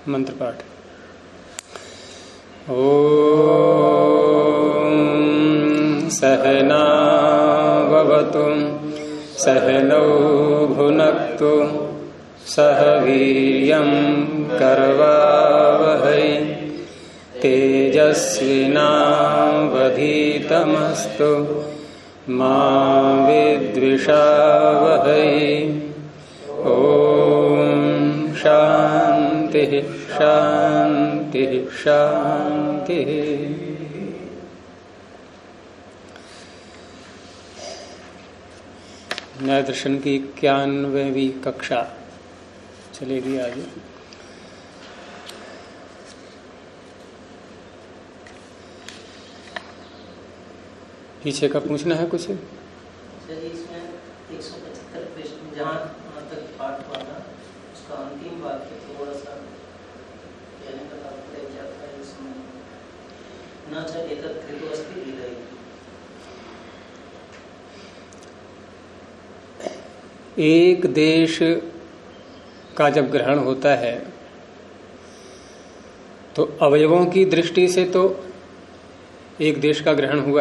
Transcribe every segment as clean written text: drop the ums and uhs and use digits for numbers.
मंत्र पाठ। ओम सहनाववतु सहनौ भुनक्तु सह वीर्यं करवावहै तेजस्विनावधीतमस्तु मा विद्विषावहै। ओम शांति शांति शांति। न्याय दर्शन की 91वीं कक्षा चलेगी आज। पीछे का पूछना है कुछ? इसमें 175 प्रश्न जहाँ तक पाठ हुआ था उसका अंतिम वाक्य थोड़ा सा कहने का तात्पर्य क्या था इसमें? न च एतत् कृतोऽस्ति हृदये। एक देश का जब ग्रहण होता है तो अवयवों की दृष्टि से तो एक देश का ग्रहण हुआ।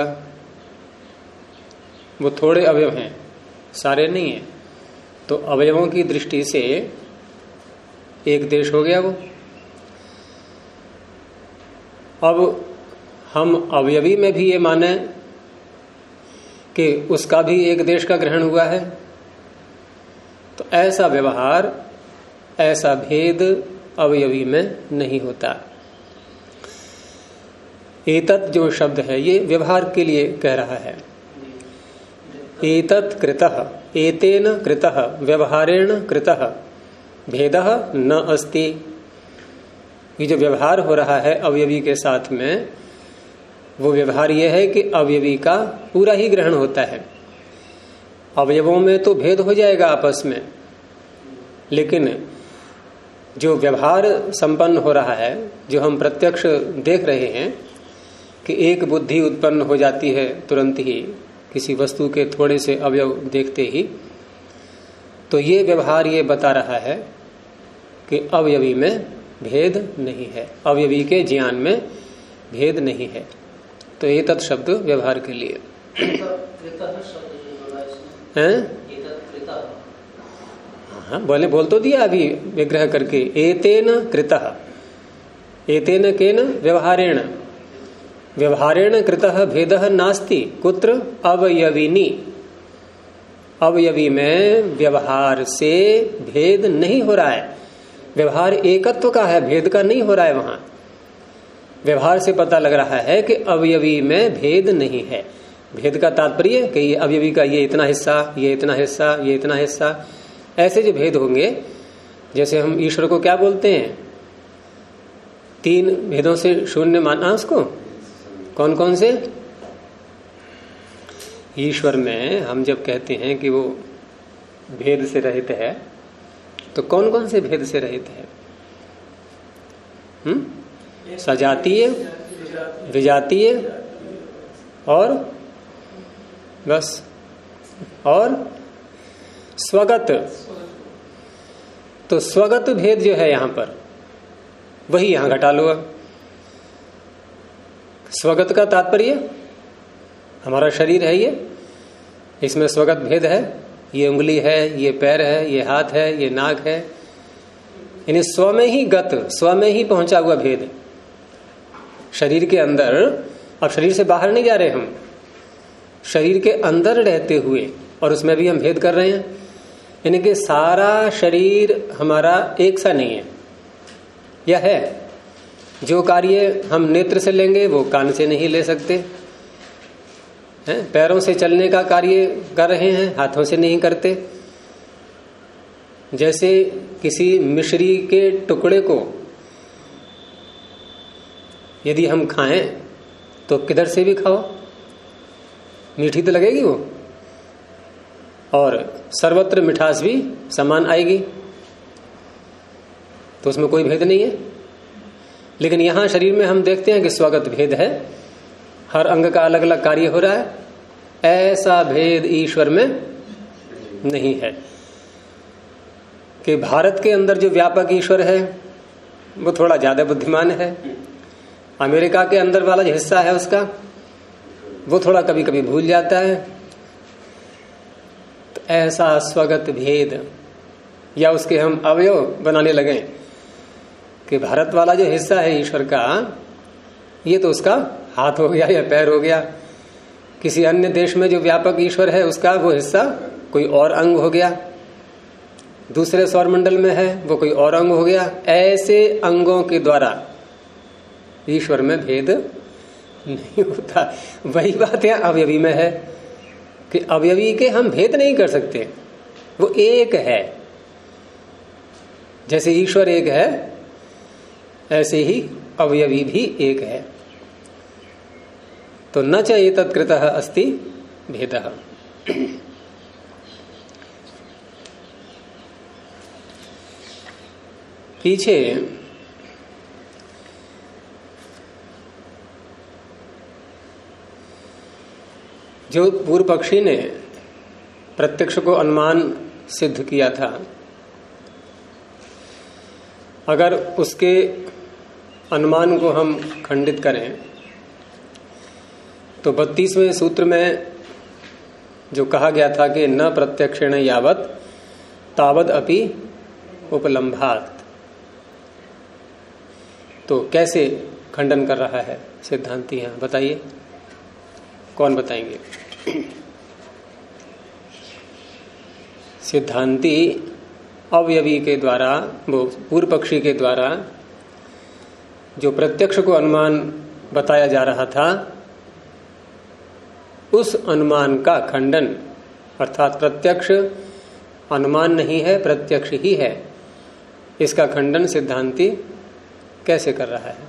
वो थोड़े अवयव हैं, सारे नहीं हैं, तो अवयवों की दृष्टि से एक देश हो गया वो। अब हम अवयवी में भी ये माने कि उसका भी एक देश का ग्रहण हुआ है, तो ऐसा व्यवहार, ऐसा भेद अवयवी में नहीं होता। एतत् जो शब्द है ये व्यवहार के लिए कह रहा है। एतत् कृतः, एतेन कृतः, व्यवहारेण कृतः, भेदः न अस्ति। ये जो व्यवहार हो रहा है अवयवी के साथ में, वो व्यवहार ये है कि अवयवी का पूरा ही ग्रहण होता है। अवयवों में तो भेद हो जाएगा आपस में, लेकिन जो व्यवहार संपन्न हो रहा है, जो हम प्रत्यक्ष देख रहे हैं कि एक बुद्धि उत्पन्न हो जाती है तुरंत ही किसी वस्तु के थोड़े से अवयव देखते ही, तो ये व्यवहार ये बता रहा है कि अवयवी में भेद नहीं है, अवयवी के ज्ञान में भेद नहीं है। तो ये तत् शब्द व्यवहार के लिए हैं। हाँ बोल तो दिया अभी विग्रह करके। एतेन कृतः, एतेन केन व्यवहारेण, व्यवहारेण कृतः भेदः नास्ति कुत्र अवयविनी। अवयवी में व्यवहार से भेद नहीं हो रहा है। व्यवहार एकत्व का है, भेद का नहीं हो रहा है। वहां व्यवहार से पता लग रहा है कि अवयवी में भेद नहीं है। भेद का तात्पर्य कि ये अवयवी का ये इतना हिस्सा, ये इतना हिस्सा, ये इतना हिस्सा, ऐसे जो भेद होंगे, जैसे हम ईश्वर को क्या बोलते हैं, 3 भेदों से शून्य माना उसको। कौन कौन से? ईश्वर में हम जब कहते हैं कि वो भेद से रहित है, तो कौन कौन से भेद से रहित है? सजातीय, विजातीय और बस, और स्वगत। तो स्वगत भेद जो है यहां पर, वही यहां घटा लो। स्वगत का तात्पर्य हमारा शरीर है, ये इसमें स्वगत भेद है। ये उंगली है, ये पैर है, ये हाथ है, ये नाक है, यानी स्व में ही गत, स्व में ही पहुंचा हुआ भेद शरीर के अंदर। अब शरीर से बाहर नहीं जा रहे हम, शरीर के अंदर रहते हुए, और उसमें भी हम भेद कर रहे हैं। यानी कि सारा शरीर हमारा एक सा नहीं है। यह है जो कार्य हम नेत्र से लेंगे वो कान से नहीं ले सकते हैं, पैरों से चलने का कार्य कर रहे हैं, हाथों से नहीं करते। जैसे किसी मिश्री के टुकड़े को यदि हम खाएं तो किधर से भी खाओ, मीठी तो लगेगी वो, और सर्वत्र मिठास भी समान आएगी, तो उसमें कोई भेद नहीं है। लेकिन यहां शरीर में हम देखते हैं कि स्वगत भेद है, हर अंग का अलग अलग कार्य हो रहा है। ऐसा भेद ईश्वर में नहीं है कि भारत के अंदर जो व्यापक ईश्वर है वो थोड़ा ज्यादा बुद्धिमान है। अमेरिका के अंदर वाला जो हिस्सा है उसका, वो थोड़ा कभी कभी भूल जाता है। तो ऐसा स्वगत भेद या उसके हम अवयव बनाने लगे कि भारत वाला जो हिस्सा है ईश्वर का, ये तो उसका हाथ हो गया या पैर हो गया। किसी अन्य देश में जो व्यापक ईश्वर है उसका वो हिस्सा कोई और अंग हो गया। दूसरे सौरमंडल में है वो कोई और अंग हो गया। ऐसे अंगों के द्वारा ईश्वर में भेद नहीं होता। वही बात है अवयवी में है कि अवयवी के हम भेद नहीं कर सकते, वो एक है। जैसे ईश्वर एक है ऐसे ही अवयवी भी एक है। तो न च एतत्कृतः अस्ति भेदः। पीछे जो पूर्व पक्षी ने प्रत्यक्ष को अनुमान सिद्ध किया था, अगर उसके अनुमान को हम खंडित करें तो 32वें सूत्र में जो कहा गया था कि न प्रत्यक्षेण यावत तावद अपि उपलम्भात, तो कैसे खंडन कर रहा है सिद्धांती? यहाँ बताइए, कौन बताएंगे? सिद्धांती अवयवी के द्वारा, वो पूर्व पक्षी के द्वारा जो प्रत्यक्ष को अनुमान बताया जा रहा था, उस अनुमान का खंडन, अर्थात प्रत्यक्ष अनुमान नहीं है प्रत्यक्ष ही है, इसका खंडन सिद्धांती कैसे कर रहा है?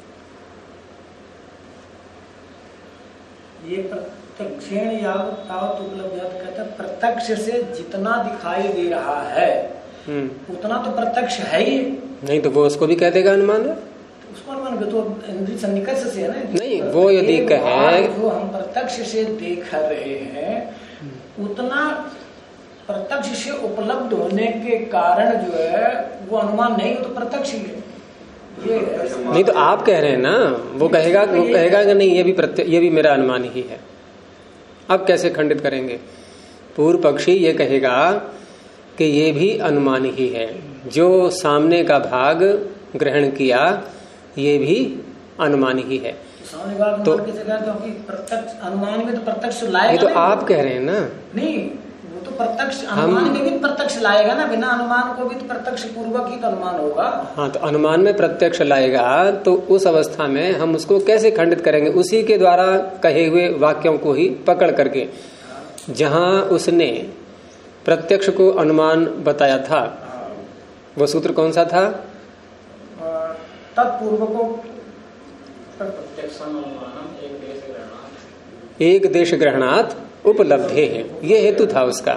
ये प्रत्यक्षेण यावत तावत उपलब्ध कहते हैं, प्रत्यक्ष से जितना दिखाई दे रहा है उतना तो प्रत्यक्ष है ही नहीं। तो वो उसको भी कह देगा अनुमान है, उसको अनुमान तो इंद्रिय सन्निकर्ष से है ना। नहीं, वो यदि कहे जो हम प्रत्यक्ष से देख रहे हैं उतना प्रत्यक्ष से उपलब्ध होने के कारण जो है वो अनुमान नहीं, तो प्रत्यक्ष ही है। ये नहीं, तो आप कह रहे हैं ना, वो कहेगा कि नहीं ये भी मेरा अनुमान ही है। अब कैसे खंडित करेंगे? पूर्व पक्षी ये कहेगा कि ये भी अनुमान ही है, जो सामने का भाग ग्रहण किया ये भी अनुमान ही है। सामने भाग तो क्योंकि प्रत्यक्ष अनुमान में तो प्रत्यक्ष लाएगा। ये तो आप कह रहे हैं ना। नहीं, वो तो प्रत्यक्ष अनुमान में भी प्रत्यक्ष लाएगा ना, बिना अनुमान को भी तो प्रत्यक्ष पूर्वक ही तो अनुमान होगा। हाँ, तो अनुमान में प्रत्यक्ष लाएगा तो उस अवस्था में हम उसको कैसे खंडित करेंगे? उसी के द्वारा कहे हुए वाक्यों को ही पकड़ करके, जहां उसने प्रत्यक्ष को अनुमान बताया था, वो सूत्र कौन सा था? तत्पूर्व को एक देश ग्रहणात उपलब्धे है, ये हेतु था उसका।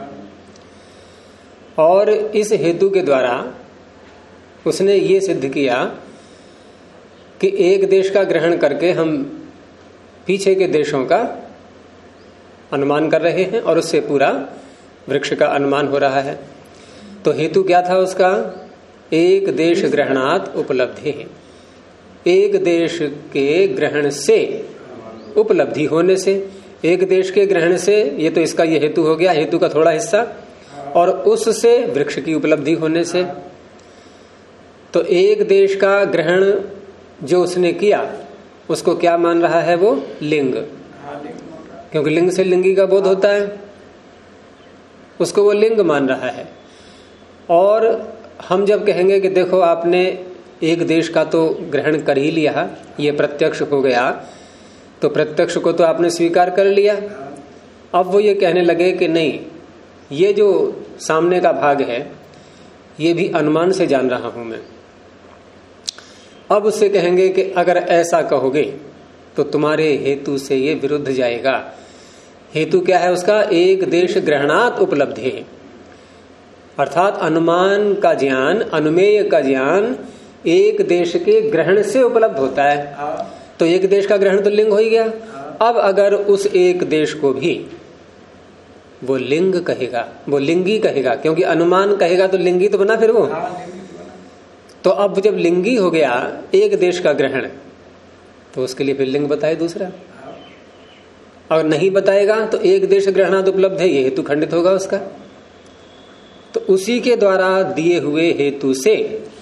और इस हेतु के द्वारा उसने ये सिद्ध किया कि एक देश का ग्रहण करके हम पीछे के देशों का अनुमान कर रहे हैं और उससे पूरा वृक्ष का अनुमान हो रहा है। तो हेतु क्या था उसका? एक देश ग्रहणात उपलब्धि है, एक देश के ग्रहण से उपलब्धि होने से, एक देश के ग्रहण से, ये तो इसका ये हेतु हो गया, हेतु का थोड़ा हिस्सा, और उससे वृक्ष की उपलब्धि होने से। तो एक देश का ग्रहण जो उसने किया उसको क्या मान रहा है? वो लिंग, क्योंकि लिंग से लिंगी का बोध होता है, उसको वो लिंग मान रहा है। और हम जब कहेंगे कि देखो आपने एक देश का तो ग्रहण कर ही लिया, ये प्रत्यक्ष हो गया, तो प्रत्यक्ष को तो आपने स्वीकार कर लिया। अब वो ये कहने लगे कि नहीं, ये जो सामने का भाग है ये भी अनुमान से जान रहा हूं मैं। अब उससे कहेंगे कि अगर ऐसा कहोगे तो तुम्हारे हेतु से ये विरुद्ध जाएगा। हेतु क्या है उसका? एक देश ग्रहणात उपलब्धि, अर्थात अनुमान का ज्ञान, अनुमेय का ज्ञान एक देश के ग्रहण से उपलब्ध होता है। तो एक देश का ग्रहण तो लिंग हो ही गया। अब अगर उस एक देश को भी वो लिंग कहेगा, वो लिंगी कहेगा, क्योंकि अनुमान कहेगा तो लिंगी तो बना फिर वो। तो अब जब लिंगी हो गया एक देश का ग्रहण, तो उसके लिए फिर लिंग बताए दूसरा। अगर नहीं बताएगा तो एक देश ग्रहणाद उपलब्ध है, ये हेतु खंडित होगा उसका। तो उसी के द्वारा दिए हुए हेतु से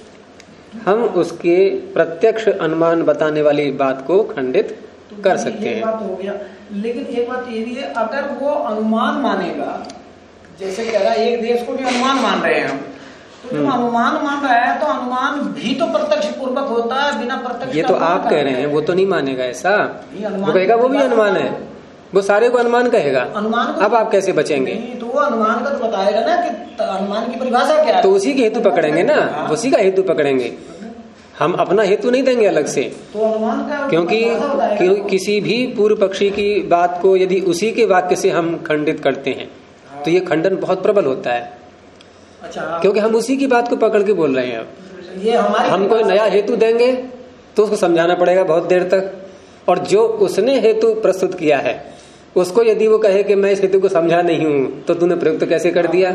हम उसके प्रत्यक्ष अनुमान बताने वाली बात को खंडित कर सकते हैं। बात हो गया, लेकिन एक बात ये भी है, अगर वो अनुमान मानेगा, जैसे कह रहा है एक देश को भी अनुमान मान रहे हैं हम, तो जो अनुमान मान रहा है तो अनुमान भी तो प्रत्यक्ष पूर्वक होता है, बिना प्रत्यक्ष। ये तो आप कह रहे हैं, वो तो नहीं मानेगा ऐसा। वो कहेगा वो भी अनुमान है, वो सारे को अनुमान कहेगा। अनुमान अब आप कैसे बचेंगे? तो वो अनुमान का तो बताएगा ना कि अनुमान की परिभाषा क्या है, तो उसी के हेतु पकड़ेंगे ना, उसी का हेतु पकड़ेंगे। हम अपना हेतु नहीं देंगे अलग से, तो अनुमान का क्योंकि किसी भी पूर्व पक्षी की बात को यदि उसी के वाक्य से हम खंडित करते हैं तो ये खंडन बहुत प्रबल होता है। अच्छा, क्योंकि हम उसी की बात को पकड़ के बोल रहे हैं। अब ये हम कोई नया हेतु देंगे तो उसको समझाना पड़ेगा बहुत देर तक, और जो उसने हेतु प्रस्तुत किया है उसको यदि वो कहे कि मैं इस हेतु को समझा नहीं हूं, तो तूने प्रयुक्त कैसे कर दिया?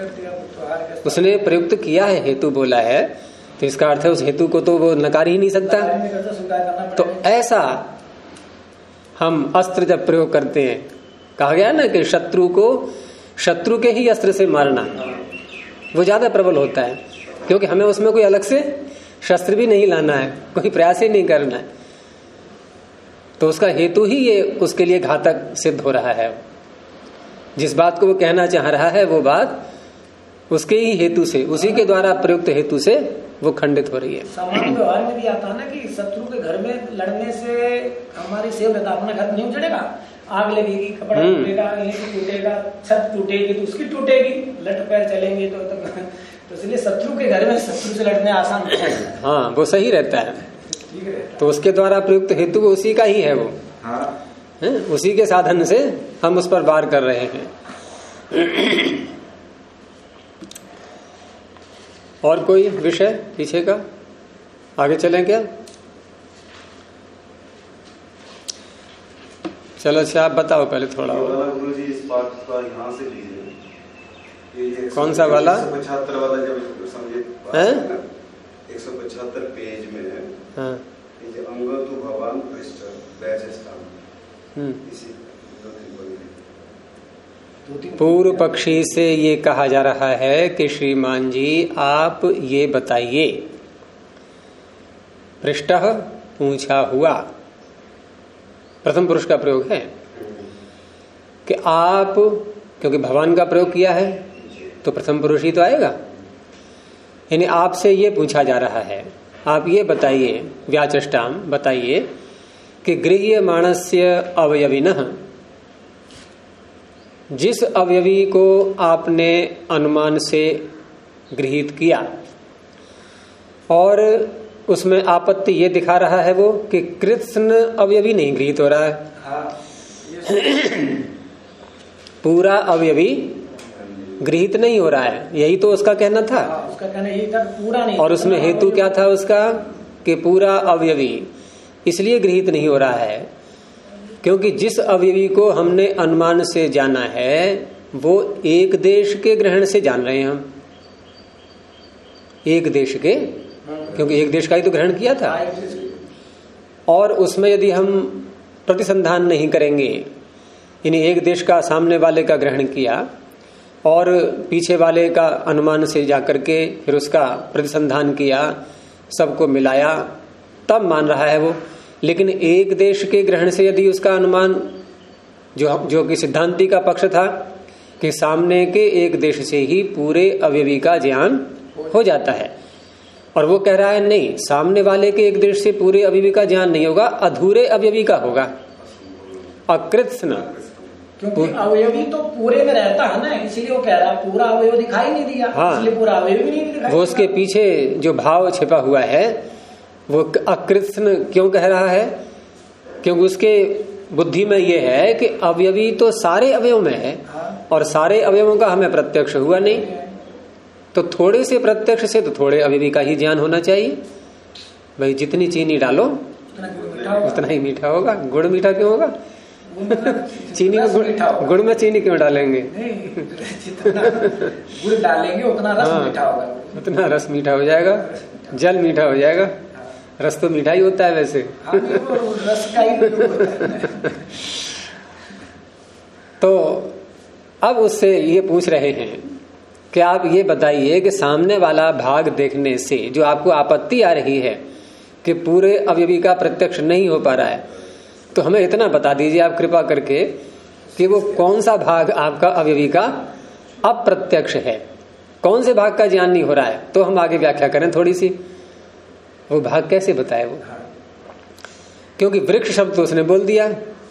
उसने प्रयुक्त किया है, हेतु बोला है, तो इसका अर्थ है उस हेतु को तो वो नकार ही नहीं सकता। तो ऐसा हम अस्त्र जब प्रयोग करते हैं, कहा गया ना कि शत्रु को शत्रु के ही अस्त्र से मारना, वो ज्यादा प्रबल होता है, क्योंकि हमें उसमें कोई अलग से शस्त्र भी नहीं लाना है, कोई प्रयास ही नहीं करना है। तो उसका हेतु ही ये उसके लिए घातक सिद्ध हो रहा है। जिस बात को वो कहना चाह रहा है वो बात उसके ही हेतु से, उसी के द्वारा प्रयुक्त हेतु से वो खंडित हो रही है। सामान्य व्यवहार में भी आता है ना कि शत्रु के घर में लड़ने से हमारी सेव रहता, अपना घर नहीं उजड़ेगा, आग लगेगी, कपड़ा टूटेगा, टूटेगा, छत टूटेगी तो उसकी टूटेगी, लट पैर चलेंगे तो इसलिए शत्रु के घर में शत्रु से लड़ने आसान है। हाँ, वो सही रहता है। तो उसके द्वारा प्रयुक्त हेतु उसी का ही है, वो है, उसी के साधन से हम उस पर वार कर रहे हैं। और कोई विषय पीछे का? आगे चलें क्या? चलो अच्छा, आप बताओ पहले थोड़ा। गुरुजी इस बात का यहाँ से लीजिए, कौन सा वाला? 175 वाला, जब समझे 175 पेज में है। हाँ। ये अंग तो भगवान कृष्ण बैचस्टाम, इसी पूर्व पक्षी से ये कहा जा रहा है कि श्रीमान जी आप ये बताइए, पृष्ठः पूछा हुआ, प्रथम पुरुष का प्रयोग है कि आप, क्योंकि भगवान का प्रयोग किया है तो प्रथम पुरुष ही तो आएगा, यानी आपसे ये पूछा जा रहा है, आप ये बताइए, व्याचष्टाम बताइए कि गृह्यमाणस्य अवयविनः, जिस अवयवी को आपने अनुमान से गृहीत किया और उसमें आपत्ति ये दिखा रहा है वो कि कृष्ण अवयवी नहीं गृहीत हो रहा है, पूरा अवयवी गृहीत नहीं हो रहा है, यही तो उसका कहना था। उसका कहना यही था, पूरा नहीं। और उसमें हेतु क्या था उसका कि पूरा अवयवी इसलिए गृहीत नहीं हो रहा है क्योंकि जिस अवयवी को हमने अनुमान से जाना है वो एक देश के ग्रहण से जान रहे हैं हम, एक देश के, क्योंकि एक देश का ही तो ग्रहण किया था। और उसमें यदि हम प्रतिसंधान नहीं करेंगे, यानी एक देश का सामने वाले का ग्रहण किया और पीछे वाले का अनुमान से जाकर के फिर उसका प्रतिसंधान किया, सबको मिलाया, तब मान रहा है वो। लेकिन एक देश के ग्रहण से यदि उसका अनुमान जो कि सिद्धांति का पक्ष था कि सामने के एक देश से ही पूरे अवयवी का ज्ञान हो जाता है, और वो कह रहा है नहीं, सामने वाले के एक देश से पूरे अवयवी का ज्ञान नहीं होगा, अधूरे अवयवी का होगा, अकृत्स्न, क्योंकि अवयवी तो पूरे में रहता है ना, इसीलिए वो कह रहा है पूरा अवयव दिखाई नहीं दिया। हाँ, इसलिए पूरा अवयवी नहीं दिखाई। वो उसके पीछे जो भाव छिपा हुआ है वो अकृत्स्न क्यों कह रहा है? क्योंकि उसके बुद्धि में ये है कि अवयवी तो सारे अवयव में है और सारे अवयवों का हमें प्रत्यक्ष हुआ नहीं, तो थोड़े से प्रत्यक्ष से तो थोड़े अवयवी का ही ज्ञान होना चाहिए। भाई जितनी चीनी डालो उतना ही मीठा होगा। गुड़ मीठा क्यों होगा? चीनी में गुड़ में चीनी क्यों डालेंगे? जितना गुड़ डालेंगे उतना रस मीठा होगा, उतना रस मीठा हो जाएगा। जल मीठा हो जाएगा। रस तो मीठा ही होता है वैसे। रस का ही होता है। तो अब उससे ये पूछ रहे हैं कि आप ये बताइए कि सामने वाला भाग देखने से जो आपको आपत्ति आ रही है कि पूरे अवयवी का प्रत्यक्ष नहीं हो पा रहा है, तो हमें इतना बता दीजिए आप कृपा करके कि वो कौन सा भाग आपका अवयवी का अप्रत्यक्ष है, कौन से भाग का ज्ञान नहीं हो रहा है, तो हम आगे व्याख्या करें थोड़ी सी। वो भाग कैसे बताए वो? क्योंकि वृक्ष शब्द तो उसने बोल दिया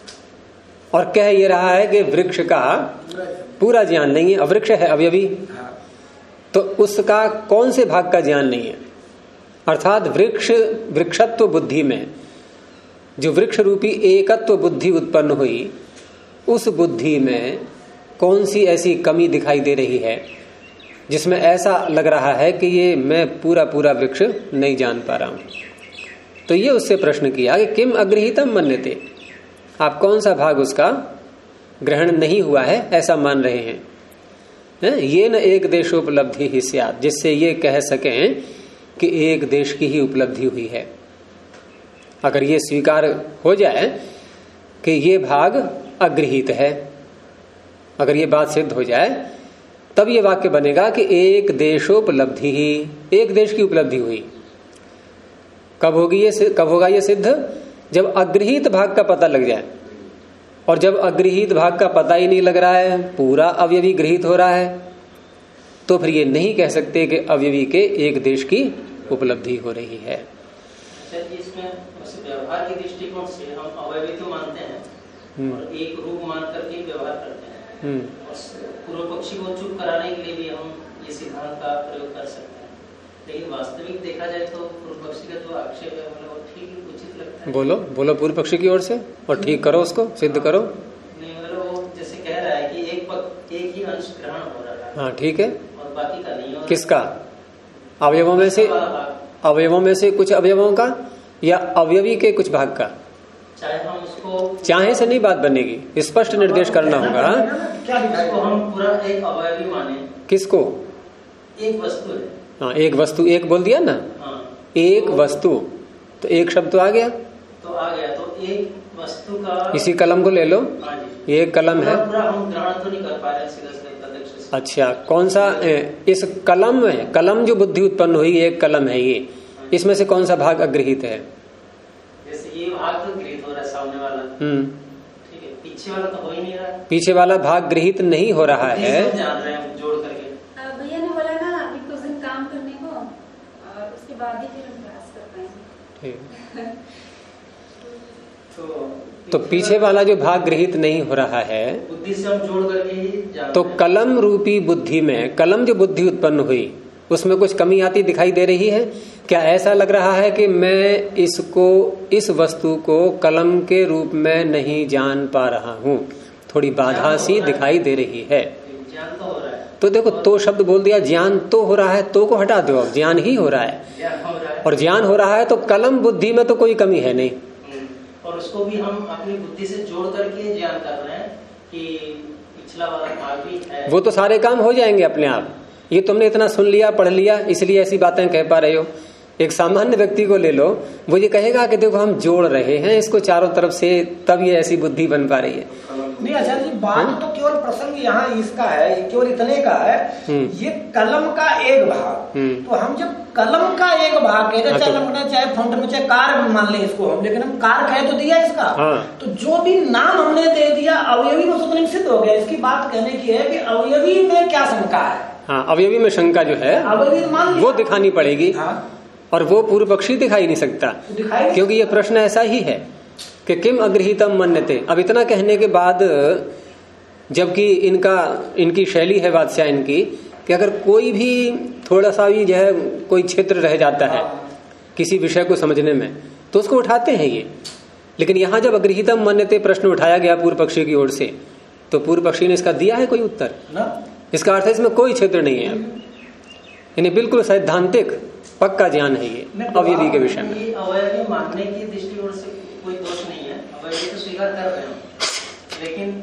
और कह ये रहा है कि वृक्ष का पूरा ज्ञान नहीं है, अवृक्ष है अवयवी, तो उसका कौन से भाग का ज्ञान नहीं है। अर्थात वृक्षत्व बुद्धि में जो वृक्ष रूपी एकत्व बुद्धि उत्पन्न हुई, उस बुद्धि में कौन सी ऐसी कमी दिखाई दे रही है जिसमें ऐसा लग रहा है कि ये मैं पूरा पूरा वृक्ष नहीं जान पा रहा हूं। तो ये उससे प्रश्न किया कि किम अगृहीतम मन्यते, आप कौन सा भाग उसका ग्रहण नहीं हुआ है ऐसा मान रहे हैं। ये न एक देशोपलब्धि ही स्यात्, जिससे ये कह सकें कि एक देश की ही उपलब्धि हुई है। अगर ये स्वीकार हो जाए कि ये भाग अगृहीत है, अगर ये बात सिद्ध हो जाए, तब ये वाक्य बनेगा कि एक देशोपलब्धि ही, एक देश की उपलब्धि हुई। कब होगा ये सिद्ध? जब अगृहीत भाग का पता लग जाए। और जब अगृहीत भाग का पता ही नहीं लग रहा है, पूरा अवयवी गृहीत हो रहा है, तो फिर ये नहीं कह सकते कि अवयवी के एक देश की उपलब्धि हो रही है। इसमें व्यवहार के दृष्टिकोण से हम अवयवी तो मानते हैं और एक रूप मान करके व्यवहार करते हैं, और पूर्व पक्षी को चुप कराने के लिए भी हम ये सिद्धांत का प्रयोग कर सकते हैं। लेकिन वास्तविक देखा जाए तो पूर्व पक्षी का जो आक्षेप है मतलब ठीक उचित लगता है। बोलो पूर्व पक्षी की ओर से, और ठीक करो, उसको सिद्ध करो। नहीं मतलब वो जैसे कह रहा है कि एक ही अंश ग्रहण हो रहा है। हाँ ठीक है, और बाकी का नहीं हो रहा। किसका? अवयवों में से, अवयवों में से कुछ अवयवों का या अवयवी के कुछ भाग का? चाहे हम उसको, चाहे से नहीं बात बनेगी, स्पष्ट निर्देश करना होगा। क्या इसको हम पूरा एक अवयवी माने? किसको? एक वस्तु है। हाँ एक वस्तु, एक बोल दिया ना। हाँ। एक वस्तु, तो एक शब्द तो आ गया। तो एक वस्तु का, इसी कलम को ले लो। हाँ जी। ये कलम है। पूरा हम ग्रहण तो नहीं कर पा रहे सीधा प्रत्यक्ष से। अच्छा, कौन सा? इस कलम में, कलम जो बुद्धि उत्पन्न हुई, एक कलम है ये, इसमें से कौन सा भाग अगृहीत है? जैसे ये भाग तो गृहीत हो रहा है, सामने वाला ठीक है, पीछे वाला तो हो ही नहीं रहा है। पीछे वाला भाग गृहीत नहीं हो रहा है। जान रहे हैं जोड़ करके। भैया ने बोला ना अभी कुछ दिन काम करने को, और उसके बाद ही फिर हम प्रयास कर पाएंगे। तो पीछे वाला जो भाग गृहीत नहीं हो रहा है, बुद्धि से हम जोड़ करके ही जानते तो हैं। कलम रूपी बुद्धि में, कलम जो बुद्धि उत्पन्न हुई उसमें कुछ कमी आती दिखाई दे रही है क्या? ऐसा लग रहा है कि मैं इसको, इस वस्तु को कलम के रूप में नहीं जान पा रहा हूँ, थोड़ी बाधा सी दिखाई दे रही है। ज्ञान तो हो रहा है। तो देखो, तो शब्द बोल दिया, ज्ञान तो हो रहा है, तो को हटा दो, अब ज्ञान ही हो रहा है। और ज्ञान हो रहा है तो कलम बुद्धि में तो कोई कमी है नहीं, और उसको भी हम अपनी बुद्धि से जोड़ करके ज्ञान कर रहे हैं कि पिछला वाला भाग भी है। वो तो सारे काम हो जाएंगे अपने आप। ये तुमने इतना सुन लिया, पढ़ लिया, इसलिए ऐसी बातें कह पा रहे हो। एक सामान्य व्यक्ति को ले लो, वो ये कहेगा कि देखो हम जोड़ रहे हैं इसको चारों तरफ से, तब ये ऐसी बुद्धि बन पा रही है। नहीं आचार्य जी, बात तो केवल प्रसंग यहाँ इसका है, केवल इतने का है, ये कलम का एक भाग। तो हम जब कलम का एक भाग कहते हैं, चाहे लंबना, चाहे फाउंटेन में, चाहे कार मान ले इसको हम, लेकिन हम कार कह तो दिया इसका। तो जो भी नाम हमने दे दिया अवयवी में सुतने सिद्ध हो गया। इसकी बात कहने की है कि अवयवी में क्या शंका है। हाँ, अवयवी में शंका जो है अवयवी मान वो दिखानी पड़ेगी। और वो पूर्व पक्षी दिखाई नहीं सकता, क्योंकि ये प्रश्न ऐसा ही है कि किम अगृहीतम मन्यते। अब इतना कहने के बाद, जबकि इनकी शैली है बादशाह इनकी कि अगर कोई भी थोड़ा सा भी जो है कोई क्षेत्र रह जाता है किसी विषय को समझने में, तो उसको उठाते हैं ये। लेकिन यहाँ जब अगृहीतम मन्यते प्रश्न उठाया गया पूर्व पक्षी की ओर से, तो पूर्व पक्षी ने इसका दिया है कोई उत्तर? इसका अर्थ है इसमें कोई क्षेत्र नहीं है, यानी बिल्कुल सैद्धांतिक पक्का ज्ञान है ये अवयवी के विषय में। अवयवी मानने की दृष्टिकोण से कोई दोष नहीं है, अवयवी तो स्वीकार कर रहे हैं, लेकिन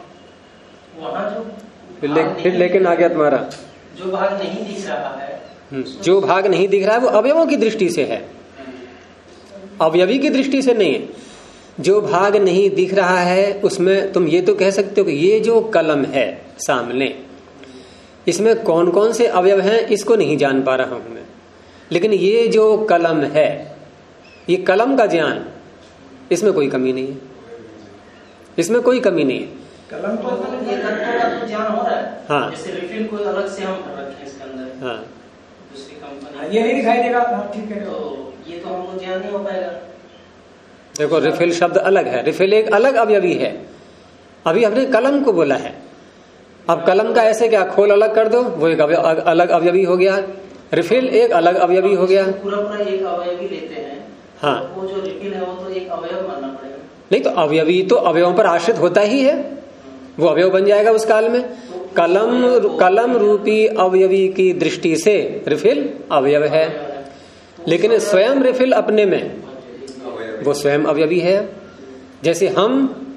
वहाँ जो फिर लेकिन आ गया तुम्हारा, जो भाग नहीं दिख रहा है जो भाग नहीं दिख रहा है वो अवयवों की दृष्टि से है, अवयवी की दृष्टि से नहीं है। जो भाग नहीं दिख रहा है उसमें तुम ये तो कह सकते हो कि ये जो कलम है सामने, इसमें कौन कौन से अवयव हैं इसको नहीं जान पा रहा हूं मैं, लेकिन ये जो कलम है, ये कलम का ज्ञान, इसमें कोई कमी नहीं है, इसमें कोई कमी नहीं है। कलम तो ये तो ज्ञान हो रहा है। हाँ, जैसे रिफिल कोई अलग से हम रखें इसके अंदर, हाँ, दूसरी कंपनी, ये नहीं दिखाई देगा। ठीक है, तो ये तो हमको ज्ञान नहीं हो पाएगा। देखो रिफिल शब्द अलग है, रिफिल एक अलग अवयवी है। अभी हमने कलम को बोला है, अब कलम का ऐसे क्या खोल अलग कर दो, वो एक अलग अवयवी हो गया, रिफिल एक अलग अवयवी हो गया। पूरा एक अवयवी लेते हैं। हाँ, तो वो जो रिफिल है वो तो एक अवयव मानना पड़ेगा। नहीं तो अवयवी तो अवयवों पर आश्रित होता ही है, वो अवयव बन जाएगा उस काल में। कलम रूपी अवयवी की दृष्टि से रिफिल अवयव है, लेकिन स्वयं रिफिल अपने में वो स्वयं अवयवी है। जैसे हम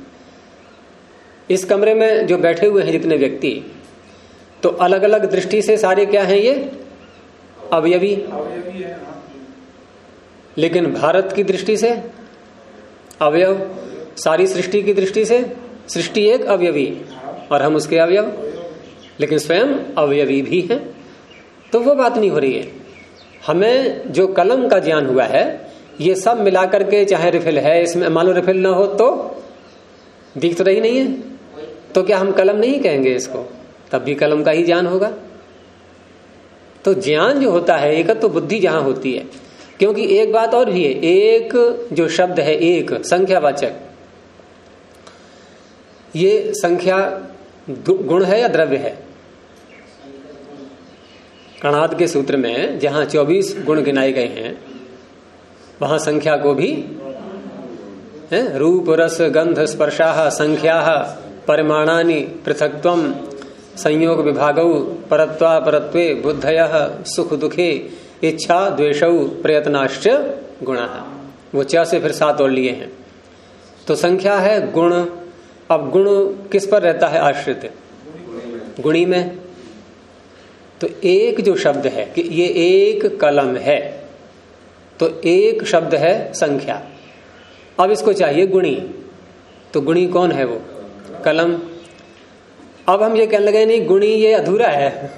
इस कमरे में जो बैठे हुए हैं जितने व्यक्ति, तो अलग अलग दृष्टि से सारे क्या हैं, ये अवयवी, लेकिन भारत की दृष्टि से अवयव, सारी सृष्टि की दृष्टि से सृष्टि एक अवयवी और हम उसके अवयव, लेकिन स्वयं अवयवी भी हैं। तो वो बात नहीं हो रही है। हमें जो कलम का ज्ञान हुआ है, ये सब मिलाकर के, चाहे रिफिल है इसमें, मान लो रिफिल ना हो तो दिख तो रही नहीं है, तो क्या हम कलम नहीं कहेंगे इसको? तब भी कलम का ही ज्ञान होगा। तो ज्ञान जो होता है एक तो बुद्धि जहां होती है, क्योंकि एक बात और भी है, एक जो शब्द है, एक संख्यावाचक, ये संख्या गुण है या द्रव्य है? कणाद के सूत्र में जहां 24 गुण गिनाए गए हैं, वहां संख्या को भी है, रूप रस गंध स्पर्शाः संख्याः परिमाणानि पृथक्त्वम् संयोग विभागौ परत्वा परत्वे बुद्धयः सुख दुखे इच्छा द्वेषौ प्रयत्नाश्च गुणः। वो 4 से फिर 7 और लिए हैं। तो संख्या है गुण। अब गुण किस पर रहता है आश्रित? गुणी में। तो एक जो शब्द है कि ये एक कलम है, तो एक शब्द है संख्या। अब इसको चाहिए गुणी, तो गुणी कौन है? वो कलम। अब हम ये कहने लगे नहीं गुणी ये अधूरा है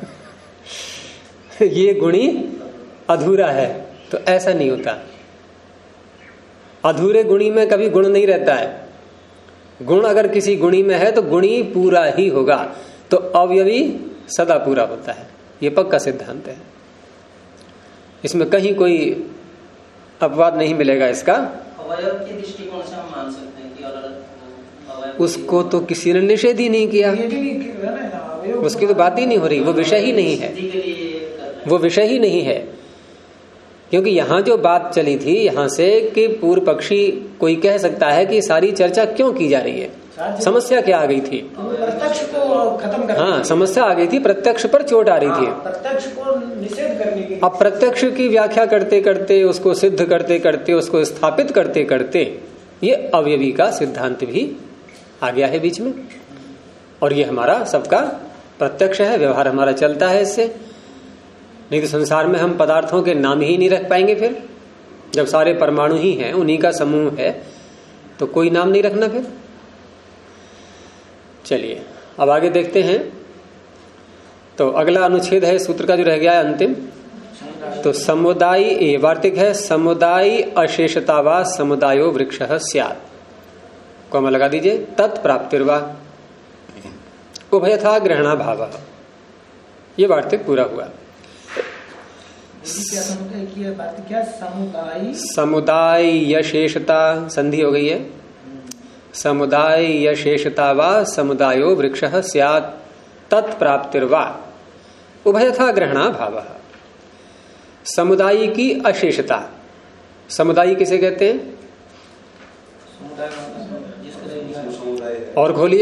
ये गुणी अधूरा है, तो ऐसा नहीं होता। अधूरे गुणी में कभी गुण नहीं रहता है। गुण अगर किसी गुणी में है तो गुणी पूरा ही होगा, तो अवयवी सदा पूरा होता है। ये पक्का सिद्धांत है, इसमें कहीं कोई अपवाद नहीं मिलेगा इसका। अवयव के दृष्टिकोण से हम मान सकते हैं कि अलग उसको तो किसी ने निषेध ही नहीं किया, उसकी तो बात ही नहीं हो रही, वो विषय ही नहीं है, वो विषय ही नहीं है। क्योंकि यहां जो बात चली थी यहां से कि पूर्व पक्षी कोई कह सकता है कि सारी चर्चा क्यों की जा रही है, समस्या क्या आ गई थी? प्रत्यक्ष को खत्म करने। हाँ, समस्या आ गई थी, प्रत्यक्ष पर चोट आ रही थी। प्रत्यक्ष को निषेध करने की। अब प्रत्यक्ष की व्याख्या करते करते, उसको सिद्ध करते करते, उसको स्थापित करते करते, ये अवयवी का सिद्धांत भी आ गया है बीच में। और ये हमारा सबका प्रत्यक्ष है, व्यवहार हमारा चलता है इससे। नहीं तो संसार में हम पदार्थों के नाम ही नहीं रख पाएंगे। फिर जब सारे परमाणु ही हैं, उन्हीं का समूह है, तो कोई नाम नहीं रखना फिर। चलिए अब आगे देखते हैं। तो अगला अनुच्छेद है सूत्र का जो रह गया है अंतिम, तो समुदायी वार्तिक है, समुदायी अशेषतावा समुदायो वृक्षः स्यात्। कॉमा लगा दीजिए। तत्प्राप्तिर्वा उभयथा ग्रहणा भाव। ये वार्तिक पूरा हुआ। समुदाय यशेषता संधि हो गई है। समुदाय यशेषता वा समुदायो वृक्षः स्यात् तत्प्राप्तिर्वा उभयथा ग्रहणा भावः। समुदाय की अशेषता। समुदाय किसे कहते हैं? और खोलिए।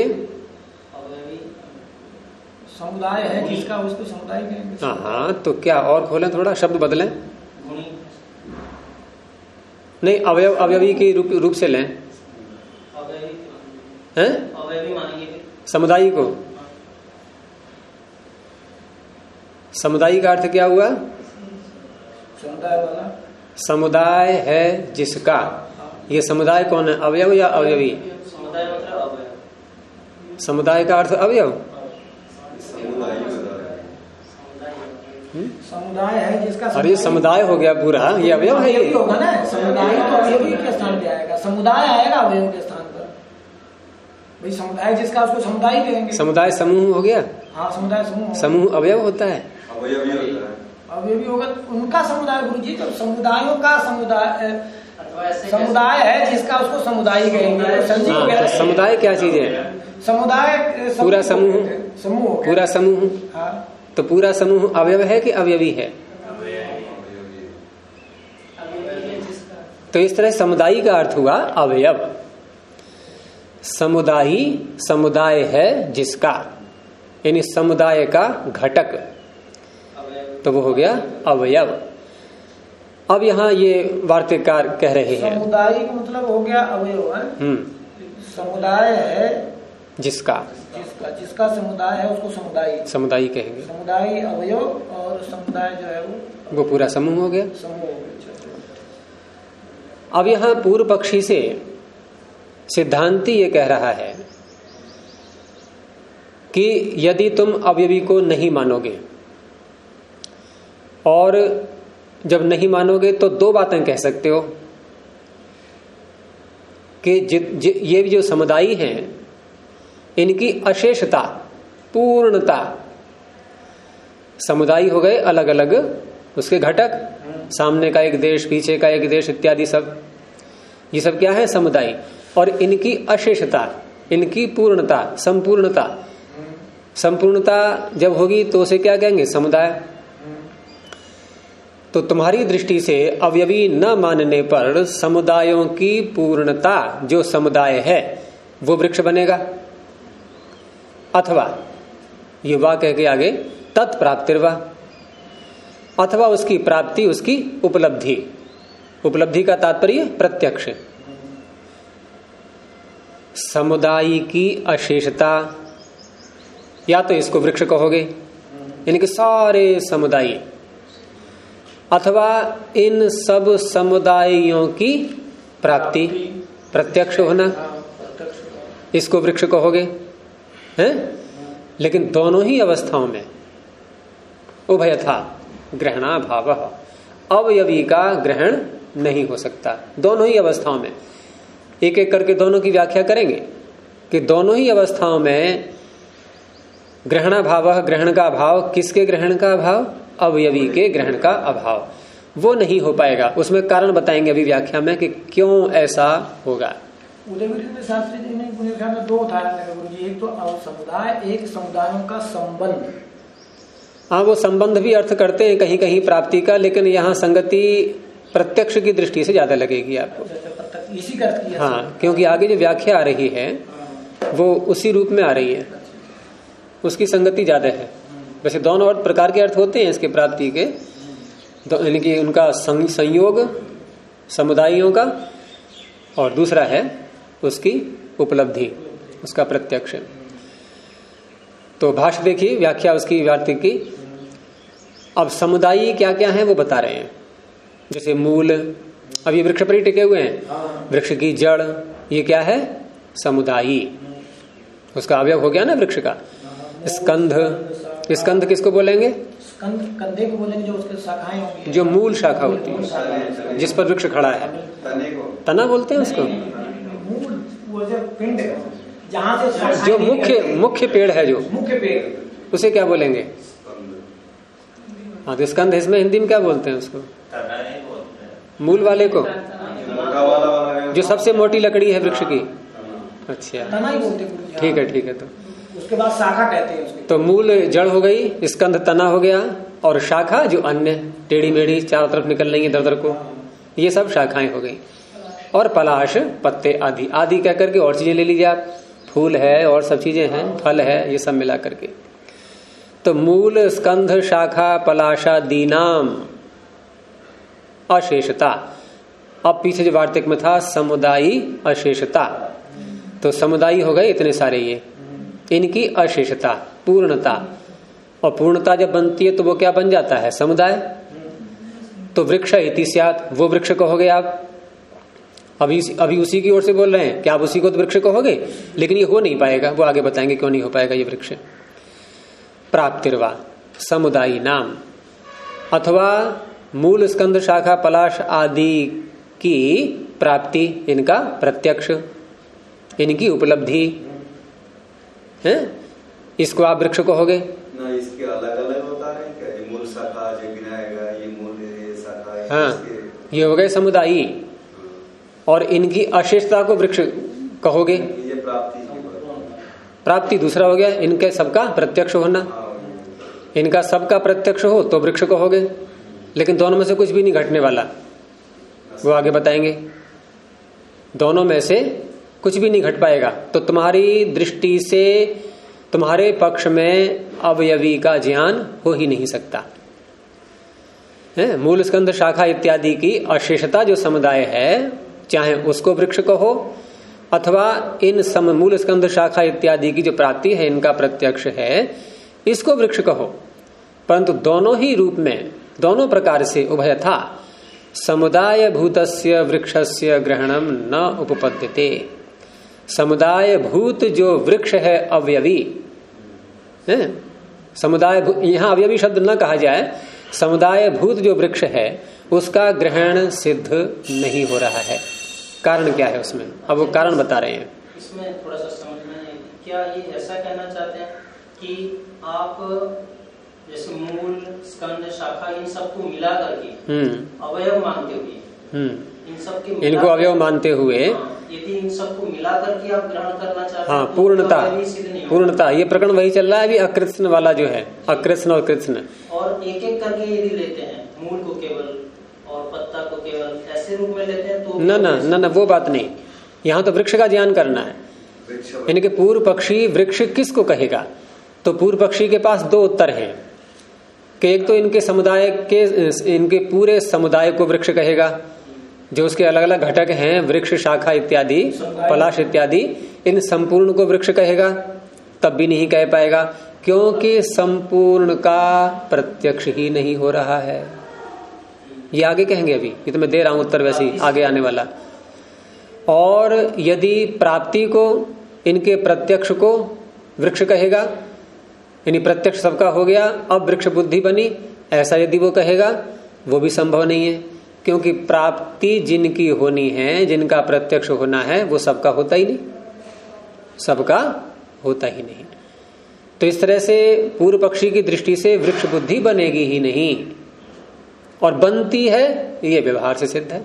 समुदाय है जिसका, उसको समुदाय कहेंगे। हाँ, तो क्या और खोलें, थोड़ा शब्द बदलें। नहीं, अवयव अवयवी के रूप से लें हैं, समुदाय को। समुदाय का अर्थ क्या हुआ? समुदाय वाला समुदाय है जिसका, ये समुदाय कौन है, अवयव या अवयवी? समुदाय मतलब अवयव। समुदाय का अर्थ अवयव। समुदाय है जिसका, और ये समुदाय हो गया पूरा, ये अवयव है, ये होगा ना। समुदाय तो अवयवी के स्थान पे आएगा, समुदाय आएगा अवयव के स्थान पर। भाई समुदाय जिसका, उसको समुदाय कहेंगे। समुदाय समूह हो गया। हाँ, समुदाय समूह। समूह अवयव होता है, अवयवी होता है, अवयवी होगा उनका समुदाय। गुरु जी, तो समुदायों का समुदाय, अथवा ऐसे समुदाय है जिसका, उसको समुदाय कहेंगे। हाँ, तो समुदाय क्या चीज है? समुदाय पूरा समूह, समूह पूरा समूह। हाँ, तो पूरा समूह अवयव है कि अवयवी है? तो इस तरह समुदाय का अर्थ हुआ अवयव। समुदायी समुदाय है जिसका, यानी समुदाय का घटक, तो वो हो गया अवयव। अब यहाँ ये वार्तिककार कह रहे हैं समुदाय का मतलब हो गया अवयव है। समुदाय है जिसका, जिसका समुदाय है उसको समुदाय, समुदाय कहेंगे। समुदाय अवयव, और समुदाय जो है वो पूरा समूह हो गया, समूह हो गया। अब यहाँ पूर्व पक्षी से सिद्धांती ये कह रहा है कि यदि तुम अवयवी को नहीं मानोगे, और जब नहीं मानोगे तो दो बातें कह सकते हो कि ये जो समुदाय हैं इनकी अशेषता, पूर्णता। समुदाय हो गए अलग अलग उसके घटक, सामने का एक देश, पीछे का एक देश इत्यादि सब, ये सब क्या है? समुदाय। और इनकी अशेषता, इनकी पूर्णता, संपूर्णता। संपूर्णता जब होगी तो उसे क्या कहेंगे? समुदाय। तो तुम्हारी दृष्टि से अवयवी न मानने पर समुदायों की पूर्णता जो समुदाय है वो वृक्ष बनेगा, अथवा ये वाह कह के आगे तत्प्राप्तिर्वा, अथवा उसकी प्राप्ति, उसकी उपलब्धि। उपलब्धि का तात्पर्य प्रत्यक्ष। समुदाय की अशेषता, या तो इसको वृक्ष कहोगे, यानी कि सारे समुदाय, अथवा इन सब समुदायों की प्राप्ति, प्रत्यक्ष होना, इसको वृक्ष कहोगे, हैं? लेकिन दोनों ही अवस्थाओं में उभयथा ग्रहणाभाव, अवयवी का ग्रहण नहीं हो सकता। दोनों ही अवस्थाओं में, एक एक करके दोनों की व्याख्या करेंगे कि दोनों ही अवस्थाओं में ग्रहणाभाव, ग्रहण का अभाव। किसके ग्रहण का अभाव? अवयवी के ग्रहण का अभाव। वो नहीं हो पाएगा। उसमें कारण बताएंगे अभी व्याख्या में कि क्यों ऐसा होगा। उदयगिरी में शास्त्री जी ने दो उदाहरण है गुरु जी, एक तो समुदाय, एक समुदायों का संबंध। हाँ, वो संबंध भी अर्थ करते हैं कहीं कहीं प्राप्ति का, लेकिन यहाँ संगति प्रत्यक्ष की दृष्टि से ज्यादा लगेगी आपको। इसी का अर्थ किया। हाँ, क्योंकि आगे जो व्याख्या आ रही है वो उसी रूप में आ रही है, उसकी संगति ज्यादा है। वैसे दोनों और प्रकार के अर्थ होते हैं इसके प्राप्ति के, यानी कि उनका संयोग समुदायों का, और दूसरा है उसकी उपलब्धि, उसका प्रत्यक्ष। तो भाष्य देखिए, व्याख्या उसकी वार्तिक की। अब समुदायी क्या क्या है वो बता रहे हैं। जैसे मूल, अब ये वृक्ष पर ही टिके हुए हैं, वृक्ष की जड़, ये क्या है? समुदायी। उसका अवयव हो गया ना वृक्ष का। स्कंध, स्कंध किसको बोलेंगे? कंधे को बोलेंगे, जो उसके शाखाएं होंगी, जो मूल शाखा होती है, जिस पर वृक्ष खड़ा है, तना बोलते हैं उसको। मूल वो जो पिंड, जहाँ से जो मुख्य पेड़ है, जो मुख्य पेड़, उसे क्या बोलेंगे? हाँ, तो स्कंध इसमें हिंदी में क्या बोलते हैं उसको? मूल वाले को, जो सबसे मोटी लकड़ी है वृक्ष की। अच्छा, तना ही बोलते हैं। ठीक है, ठीक है। तो उसके बाद शाखा कहते हैं उसके। तो मूल जड़ हो गई, स्कंध तना हो गया, और शाखा जो अन्य टेढ़ी मेढ़ी चारों तरफ निकल रही है दर दर को, ये सब शाखाएं हो गई। और पलाश, पत्ते आदि, आदि कह करके और चीजें ले लीजिए आप, फूल है और सब चीजें हैं, फल है, ये सब मिला करके। तो मूल, स्कंध, शाखा, पलाशादीनाम अशेषता। अब पीछे जो वार्तिक में था समुदायी अशेषता, तो समुदायी हो गए इतने सारे, ये इनकी अशेषता, पूर्णता। और पूर्णता जब बनती है तो वो क्या बन जाता है? समुदाय। तो वृक्ष इति स्यात्, वो वृक्ष कहोगे आप। अभी उसी की ओर से बोल रहे हैं कि आप उसी को तो वृक्ष कहोगे, लेकिन ये हो नहीं पाएगा, वो आगे बताएंगे क्यों नहीं हो पाएगा ये वृक्ष। प्राप्तिर्वा समुदायी नाम, अथवा मूल स्कंद शाखा पलाश आदि की प्राप्ति, इनका प्रत्यक्ष, इनकी उपलब्धि है, इसको आप वृक्ष कहोगे ना। इसके अलग अलग होता है क्या? ये मूल शाखा जो गिनाएगा, ये मूल शाखा है। हाँ, ये हो गए समुदायी, और इनकी अशेषता को वृक्ष कहोगे। ये प्राप्ति दूसरा हो गया, इनके सबका प्रत्यक्ष होना। इनका सबका प्रत्यक्ष हो तो वृक्ष कहोगे, लेकिन दोनों में से कुछ भी नहीं घटने वाला, वो आगे बताएंगे। दोनों में से कुछ भी नहीं घट पाएगा, तो तुम्हारी दृष्टि से तुम्हारे पक्ष में अवयवी का ज्ञान हो ही नहीं सकता है। मूल स्कंद शाखा इत्यादि की अशेषता जो समुदाय है, चाहे उसको वृक्ष कहो, अथवा इन मूल स्कंद शाखा इत्यादि की जो प्राप्ति है, इनका प्रत्यक्ष है, इसको वृक्ष कहो। परंतु दोनों ही रूप में, दोनों प्रकार से उभयथा समुदाय भूतस्य वृक्षस्य ग्रहणम न उपपद्यते। समुदाय भूत जो वृक्ष है अवयवी है, समुदाय, यहां अवयवी शब्द न कहा जाए, समुदाय भूत जो वृक्ष है उसका ग्रहण सिद्ध नहीं हो रहा है। कारण क्या है उसमें, अब वो कारण बता रहे हैं। इसमें थोड़ा सा समझना है, क्या ये ऐसा कहना चाहते हैं कि आप जैसे मूल स्कंद शाखा इन सबको मिला करके अवयव मानते हुए, इन सबके इनको अवयव मानते हुए, यदि इन सबको मिला करके आप ग्रहण करना चाहते हैं, पूर्णता ये प्रकरण वही चल रहा है अभी, अकृष्ण वाला जो है, अकृष्ण और कृष्ण, और एक एक करके यदि लेते हैं, मूल को केवल और पत्ता को केवल ऐसे रूप में लेते हैं तो ना वो बात नहीं। यहाँ तो वृक्ष का ज्ञान करना है। इनके पूर्व पक्षी वृक्ष किसको कहेगा, तो पूर्व पक्षी के पास दो उत्तर हैं कि एक तो इनके समुदाय के, इनके पूरे समुदाय को वृक्ष कहेगा, जो उसके अलग अलग घटक हैं, वृक्ष शाखा इत्यादि, पलाश इत्यादि, इन संपूर्ण को वृक्ष कहेगा। तब भी नहीं कह पाएगा, क्योंकि संपूर्ण का प्रत्यक्ष ही नहीं हो रहा है। ये आगे कहेंगे, अभी ये तो मैं दे रहा हूं उत्तर, वैसे ही आगे आने वाला। और यदि प्राप्ति को, इनके प्रत्यक्ष को वृक्ष कहेगा, यानी प्रत्यक्ष सबका हो गया, अब वृक्ष बुद्धि बनी, ऐसा यदि वो कहेगा, वो भी संभव नहीं है, क्योंकि प्राप्ति जिनकी होनी है, जिनका प्रत्यक्ष होना है, वो सबका होता ही नहीं, सबका होता ही नहीं। तो इस तरह से पूर्व पक्षी की दृष्टि से वृक्ष बुद्धि बनेगी ही नहीं, और बनती है ये व्यवहार से सिद्ध है।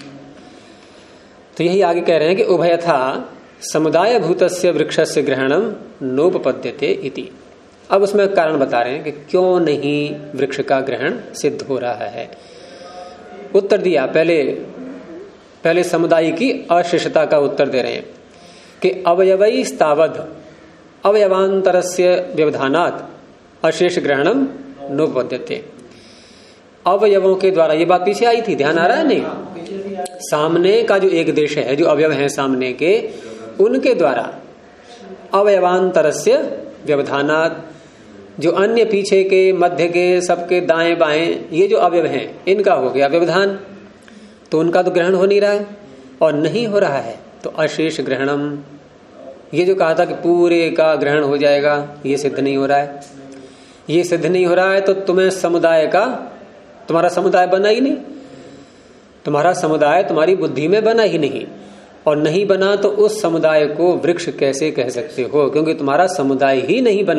तो यही आगे कह रहे हैं कि उभयथा समुदाय भूतस्य वृक्षस्य ग्रहणम नोपपद्यते इति। अब उसमें कारण बता रहे हैं कि क्यों नहीं वृक्ष का ग्रहण सिद्ध हो रहा है। उत्तर दिया, पहले समुदाय की अशेषता का उत्तर दे रहे हैं कि अवयवै स्तावद अवयवांतरस्य व्यवधानात् अशेष ग्रहणम नोपपद्यते। अवयवों के द्वारा, ये बात पीछे आई थी, ध्यान आ रहा है नहीं? सामने का जो एक देश है, जो अवयव है सामने के, उनके द्वारा अवयवांतरस्य व्यवधानात्, जो अन्य पीछे के, मध्य के, सबके दाएं बाएं, ये जो अवयव हैं, इनका हो गया व्यवधान, तो उनका तो ग्रहण हो नहीं रहा है, और नहीं हो रहा है तो अशेष ग्रहणम, ये जो कहा था कि पूरे का ग्रहण हो जाएगा, ये सिद्ध नहीं हो रहा है। ये सिद्ध नहीं हो रहा है तो तुम्हें समुदाय का, तुम्हारा समुदाय बना ही नहीं, तुम्हारा समुदाय तुम्हारी बुद्धि में बना ही नहीं, और नहीं बना तो उस समुदाय को वृक्ष कैसे कह सकते हो, क्योंकि तुम्हारा समुदाय ही नहीं बना,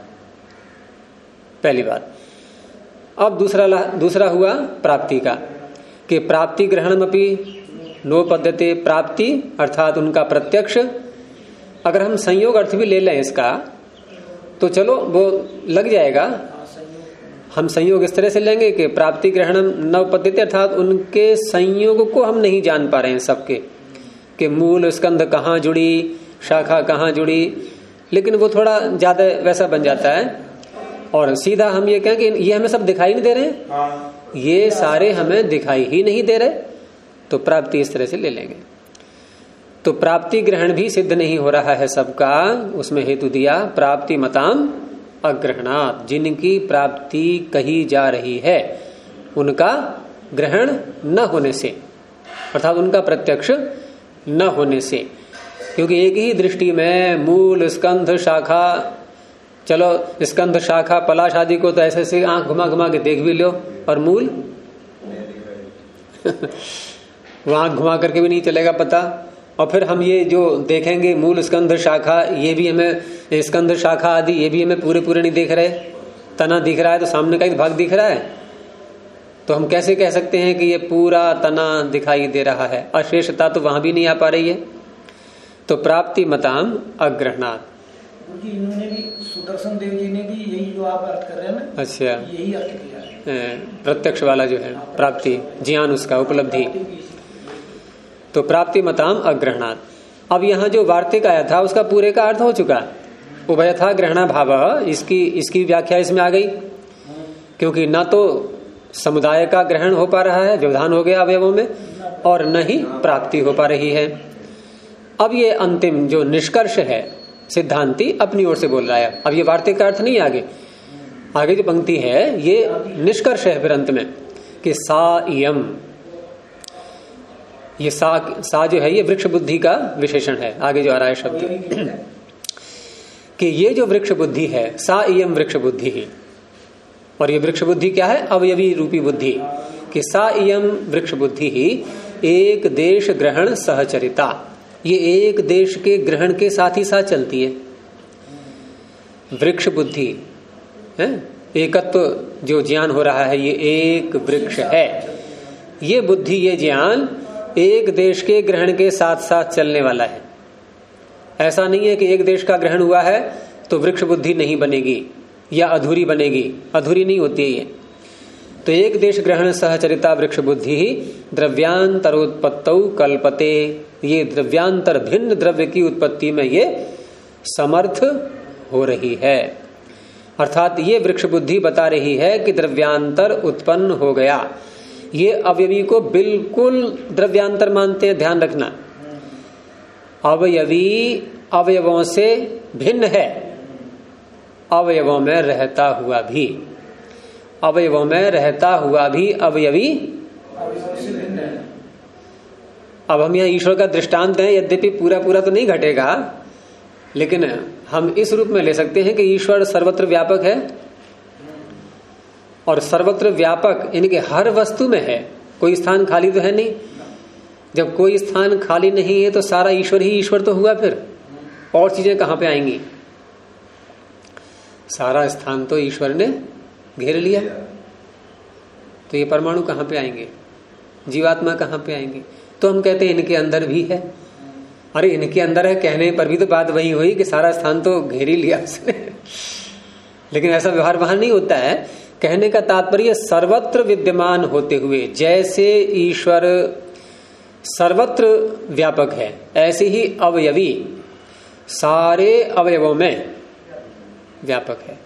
पहली बात। अब दूसरा हुआ प्राप्ति का, कि प्राप्ति ग्रहणमपि नोपद्यते। प्राप्ति अर्थात उनका प्रत्यक्ष, अगर हम संयोग अर्थ भी ले लें इसका तो चलो वो लग जाएगा। हम संयोग इस तरह से लेंगे कि प्राप्ति ग्रहणम न उपद्यते, अर्थात उनके संयोग को हम नहीं जान पा रहे हैं सबके, कि मूल स्कंध कहाँ जुड़ी, शाखा कहाँ जुड़ी, लेकिन वो थोड़ा ज्यादा वैसा बन जाता है। और सीधा हम ये कहें कि ये हमें सब दिखाई नहीं दे रहे, ये सारे हमें दिखाई ही नहीं दे रहे, तो प्राप्ति इस तरह से ले लेंगे। तो प्राप्ति ग्रहण भी सिद्ध नहीं हो रहा है सबका। उसमें हेतु दिया प्राप्ति मताम अग्रहणात्, जिनकी प्राप्ति कही जा रही है उनका ग्रहण न होने से, अर्थात उनका प्रत्यक्ष न होने से। क्योंकि एक ही दृष्टि में मूल, स्कंध, शाखा, चलो स्कंध, शाखा, पलाश आदि को तो ऐसे ऐसे आंख घुमा घुमा के देख भी लो, और मूल वो आंख घुमा करके भी नहीं चलेगा पता। और फिर हम ये जो देखेंगे मूल, स्कंध, शाखा, ये भी हमें, स्कंध, शाखा आदि ये भी हमें पूरे पूरे नहीं दिख रहे। तना दिख रहा है तो सामने का ही भाग दिख रहा है, तो हम कैसे कह सकते हैं कि ये पूरा तना दिखाई दे रहा है? अशेषता तो वहां भी नहीं आ पा रही है। तो प्राप्ति मताम अग्रहणात्, इन्होंने भी, सुदर्शन देव जी ने भी यही जो आप अर्थ कर रहे हैं ना, अच्छा, यही अर्थ किया है, प्रत्यक्ष वाला जो है प्राप्ति, ज्ञान, उसका उपलब्धि। तो प्राप्ति मताम अग्रहणात्। अब यहाँ जो वार्तिक आया था उसका पूरे का अर्थ हो चुका। उभयथा ग्रहणा भाव, इसकी व्याख्या इसमें आ गई। क्योंकि न तो समुदाय का ग्रहण हो पा रहा है, व्यवधान हो गया अवयवों में, और न ही प्राप्ति हो पा रही है। अब ये अंतिम जो निष्कर्ष है, सिद्धांती अपनी ओर से बोल रहा है। अब ये वार्तिक का अर्थ नहीं, आगे जो पंक्ति है ये निष्कर्ष है फिर अंत में कि सा इयम, ये सा जो है ये वृक्ष बुद्धि का विशेषण है। आगे जो आ रहा है शब्द कि ये जो वृक्ष बुद्धि है, सा इयम वृक्ष बुद्धि ही। और ये वृक्ष बुद्धि क्या है? अवयवी रूपी बुद्धि। कि सा इयम वृक्ष बुद्धि ही एक देश ग्रहण सहचरिता, ये एक देश के ग्रहण के साथ ही साथ चलती है। वृक्ष बुद्धि है, एकत्व जो ज्ञान हो रहा है, ये एक वृक्ष है। ये बुद्धि, ये ज्ञान एक देश के ग्रहण के साथ साथ चलने वाला है। ऐसा नहीं है कि एक देश का ग्रहण हुआ है तो वृक्ष बुद्धि नहीं बनेगी या अधूरी बनेगी, अधूरी नहीं होती है ये। तो एक देश ग्रहण सहचरिता वृक्ष बुद्धि ही द्रव्यांतरोत्पत्तौ कल्पते, ये द्रव्यांतर भिन्न द्रव्य की उत्पत्ति में ये समर्थ हो रही है। अर्थात ये वृक्ष बुद्धि बता रही है कि द्रव्यांतर उत्पन्न हो गया। ये अवयवी को बिल्कुल द्रव्यांतर मानते हैं, ध्यान रखना। अवयवी अवयवों से भिन्न है, अवयवों में रहता हुआ भी, अवयवों में रहता हुआ भी अवयवी। अब हम यहाँ ईश्वर का दृष्टांत दें, यद्यपि पूरा पूरा तो नहीं घटेगा, लेकिन हम इस रूप में ले सकते हैं कि ईश्वर सर्वत्र व्यापक है। और सर्वत्र व्यापक यानी कि हर वस्तु में है, कोई स्थान खाली तो है नहीं। जब कोई स्थान खाली नहीं है तो सारा ईश्वर ही ईश्वर तो हुआ, फिर और चीजें कहां पे आएंगी? सारा स्थान तो ईश्वर ने घेर लिया, तो ये परमाणु कहां पे आएंगे? जीवात्मा कहां पे आएंगे? तो हम कहते हैं इनके अंदर भी है। अरे इनके अंदर है कहने पर भी तो बात वही हुई कि सारा स्थान तो घेर ही लिया उसने। लेकिन ऐसा व्यवहार वहां नहीं होता है। कहने का तात्पर्य सर्वत्र विद्यमान होते हुए, जैसे ईश्वर सर्वत्र व्यापक है, ऐसे ही अवयवी सारे अवयवों में व्यापक है।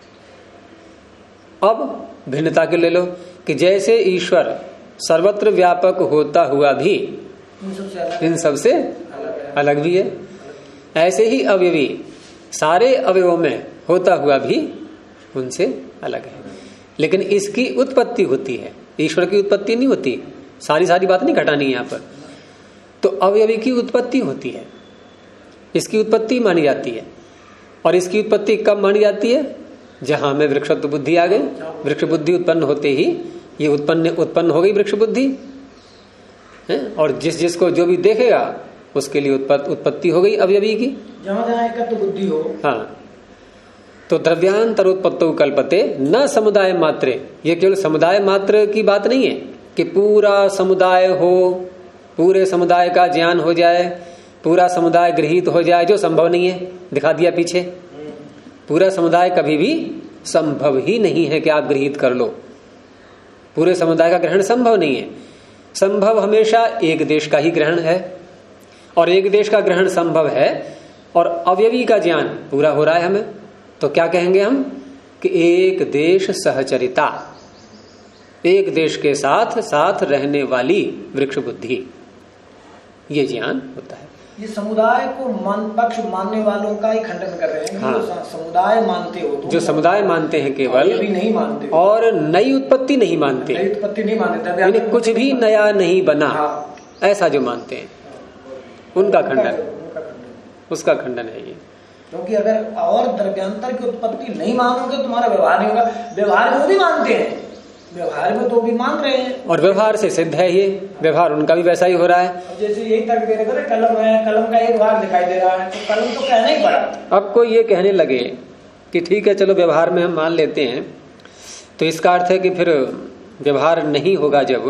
अब भिन्नता के ले लो कि जैसे ईश्वर सर्वत्र व्यापक होता हुआ भी इन सबसे अलग भी है, ऐसे ही अवयवी सारे अवयवों में होता हुआ भी उनसे अलग है। लेकिन इसकी उत्पत्ति होती है, ईश्वर की उत्पत्ति नहीं होती। सारी बात नहीं घटानी है यहाँ पर। तो अवयवी की उत्पत्ति होती है, इसकी उत्पत्ति मानी जाती है। और इसकी उत्पत्ति कब मानी जाती है? जहां में वृक्षत्व बुद्धि आ गई। वृक्ष बुद्धि उत्पन्न होते ही ये उत्पन्न हो गई वृक्ष बुद्धि है। और जिसको जो भी देखेगा उसके लिए उत्पत्ति हो गई अवयवी की, जहां जहां एकत्व बुद्धि हो। हाँ, तो द्रव्यांतरोत्पत्तौ कल्पते न समुदाय मात्रे। ये केवल समुदाय मात्र की बात नहीं है कि पूरा समुदाय हो, पूरे समुदाय का ज्ञान हो जाए, पूरा समुदाय गृहीत हो जाए, जो संभव नहीं है। दिखा दिया पीछे, पूरा समुदाय कभी भी संभव ही नहीं है कि आप गृहीत कर लो। पूरे समुदाय का ग्रहण संभव नहीं है। संभव हमेशा एक देश का ही ग्रहण है, और एक देश का ग्रहण संभव है और अवयवी का ज्ञान पूरा हो रहा है हमें। तो क्या कहेंगे हम कि एक देश सहचरिता, एक देश के साथ साथ रहने वाली वृक्ष बुद्धि, ये ज्ञान होता है। ये समुदाय को पक्ष मानने वालों का ही खंडन कर रहे हैं। हाँ। जो समुदाय मानते हो तो जो समुदाय मानते हैं केवल, भी नहीं मानते और नई उत्पत्ति नहीं मानते, नई उत्पत्ति नहीं मानते, यानी कुछ भी नया नहीं बना। हाँ। ऐसा जो मानते हैं उनका खंडन, उसका खंडन है ये। क्योंकि अगर और द्रव्यांतर की उत्पत्ति नहीं मानोगे तुम्हारा व्यवहार नहीं होगा। व्यवहार में वो भी मानते हैं, व्यवहार में तो भी मान रहे हैं, और व्यवहार से सिद्ध है ये, व्यवहार उनका भी वैसा ही हो रहा है। अब जैसे यही तर्क दे रहे थे, कलम है, कलम का एक भाग दिखाई दे रहा है, तो कलम तो कहना ही पड़ा। अब कोई ये कहने लगे कि ठीक है चलो व्यवहार में हम मान लेते हैं, तो इसका अर्थ है कि फिर व्यवहार नहीं होगा। जब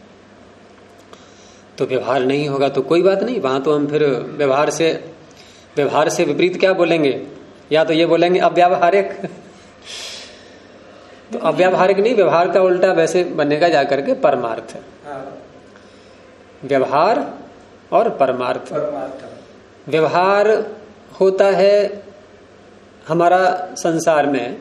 तो व्यवहार नहीं होगा तो कोई बात नहीं, वहां तो हम फिर व्यवहार से विपरीत क्या बोलेंगे, या तो ये बोलेंगे अव्यावहारिक। तो अव्यावहारिक नहीं, व्यवहार का उल्टा वैसे बनेगा जाकर के परमार्थ। व्यवहार और परमार्थ। व्यवहार होता है हमारा संसार में,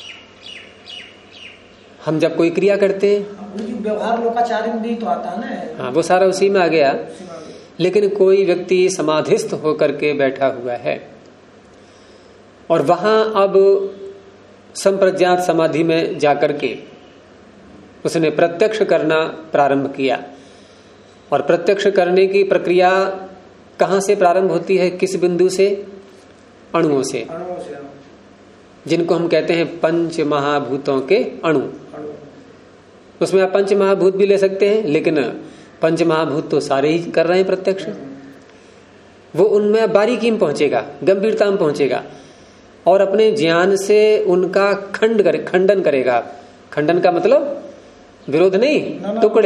हम जब कोई क्रिया करते हैं, व्यवहार लोकाचार भी तो आता है ना। हाँ, वो सारा उसी में आ गया। लेकिन कोई व्यक्ति समाधिस्थ होकर के बैठा हुआ है और वहां अब संप्रज्ञात समाधि में जाकर के उसने प्रत्यक्ष करना प्रारंभ किया। और प्रत्यक्ष करने की प्रक्रिया कहां से प्रारंभ होती है, किस बिंदु से? अणुओं से, जिनको हम कहते हैं पंच महाभूतों के अणु। उसमें आप पंच महाभूत भी ले सकते हैं, लेकिन पंच महाभूत तो सारे ही कर रहे हैं प्रत्यक्ष। वो उनमें बारीकी में पहुंचेगा, गंभीरता में पहुंचेगा और अपने ज्ञान से उनका खंडन करेगा। खंडन का मतलब विरोध नहीं, टुकड़े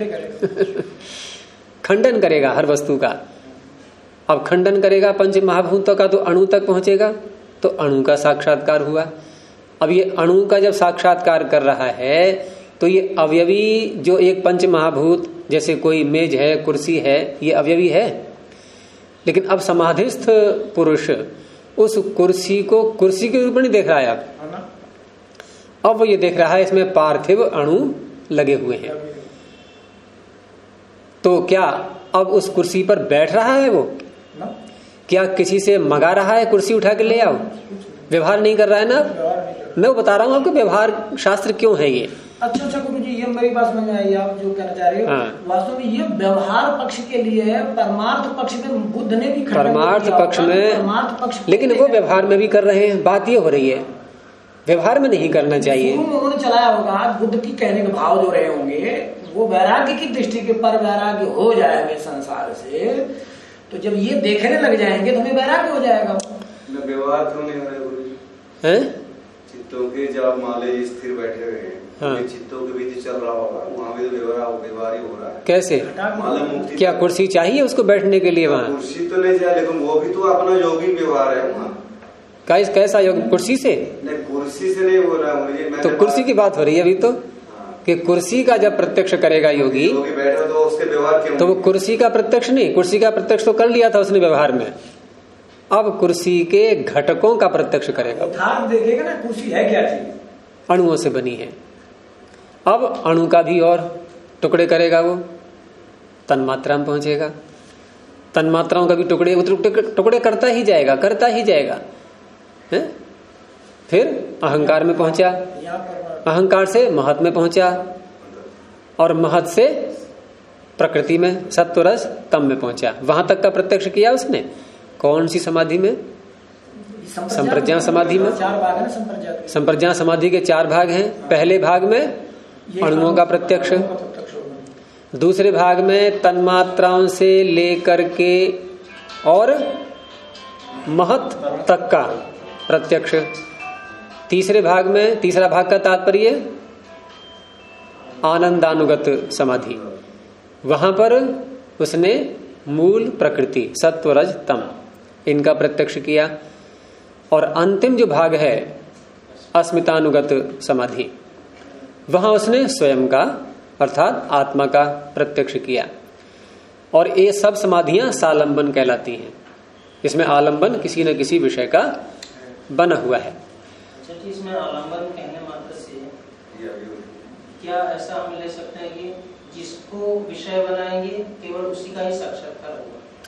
खंडन करेगा हर वस्तु का। अब खंडन करेगा पंच महाभूतों का तो अणु तक पहुंचेगा, तो अणु का साक्षात्कार हुआ। अब ये अणु का जब साक्षात्कार कर रहा है तो ये अवयवी जो एक पंच महाभूत, जैसे कोई मेज है, कुर्सी है, ये अवयवी है। लेकिन अब समाधिस्थ पुरुष उस कुर्सी को कुर्सी के रूप में नहीं देख रहा है। अब वो ये देख रहा है इसमें पार्थिव अणु लगे हुए हैं। तो क्या अब उस कुर्सी पर बैठ रहा है वो? क्या किसी से मंगा रहा है कुर्सी उठा के ले आओ? व्यवहार नहीं कर रहा है ना। मैं बता रहा हूं आपको व्यवहार शास्त्र क्यों है ये। अच्छा गुरु जी, ये मेरी बात समझ में आई, आप जो कहना चाह रहे हो। वास्तव में ये व्यवहार पक्ष के लिए है, परमार्थ पक्ष में बुद्ध ने भी परमार्थ पक्ष में, लेकिन वो व्यवहार में भी कर रहे हैं। बात ये हो रही है व्यवहार में नहीं करना चाहिए। उन्होंने चलाया होगा बुद्ध की कहने के भाव जो रहे होंगे, वो वैराग्य की दृष्टि के पर वैराग्य हो जाएंगे संसार से, तो जब ये देखने लग जाएंगे तो हमें वैराग्य हो जाएगा। व्यवहार क्यों नहीं हो रहा है गुरु जी? चित्तों के जब माले स्थिर बैठे हुए हैं, हाँ। चित्तों के बीच चल रहा होगा, वहाँ भी तो व्यवहार ही हो रहा है। कैसे? क्या कुर्सी चाहिए उसको बैठने के लिए? वहाँ कुर्सी तो नहीं चाहिए, लेकिन वो भी तो अपना योगी व्यवहार है वहाँ। कैसा योग? कुर्सी से नहीं, कुर्सी से नहीं हो रहा मुझे। तो कुर्सी की बात हो रही है अभी तो, कि कुर्सी का जब प्रत्यक्ष करेगा योगी बैठा तो उसके व्यवहार क्यों? तो वो कुर्सी का प्रत्यक्ष नहीं, कुर्सी का प्रत्यक्ष तो कर लिया था उसने व्यवहार में। अब कुर्सी के घटकों का प्रत्यक्ष करेगा। देखेगा ना कुर्सी है क्या चीज, अणुओं से बनी है। अब अणु का भी और टुकड़े करेगा, वो तन्मात्रा में पहुंचेगा। तन्मात्राओं का भी टुकड़े करता ही जाएगा है? फिर अहंकार में पहुंचा, अहंकार से महत में पहुंचा और महत से प्रकृति में, सत्व रज तम में पहुंचा। वहां तक का प्रत्यक्ष किया उसने। कौन सी समाधि में? संप्रज्ञा समाधि में। संप्रज्ञा समाधि के 4 भाग हैं। पहले भाग में अणुओं का प्रत्यक्ष, दूसरे भाग में तन्मात्राओं से लेकर के और महत तक का प्रत्यक्ष, तीसरे भाग में, तीसरा भाग का तात्पर्य आनंदानुगत समाधि, वहां पर उसने मूल प्रकृति सत्व रज तम इनका प्रत्यक्ष किया। और अंतिम जो भाग है अस्मितानुगत समाधि, वहां उसने स्वयं का अर्थात आत्मा का प्रत्यक्ष किया। और ये सब समाधियां सालंबन कहलाती हैं। इसमें आलंबन किसी न किसी विषय का बना हुआ है। इसमें आलंबन कहने मात्र से क्या ऐसा हम ले सकते हैं कि जिसको विषय बनाएंगे केवल उसी का ही साक्षात्कार होगा?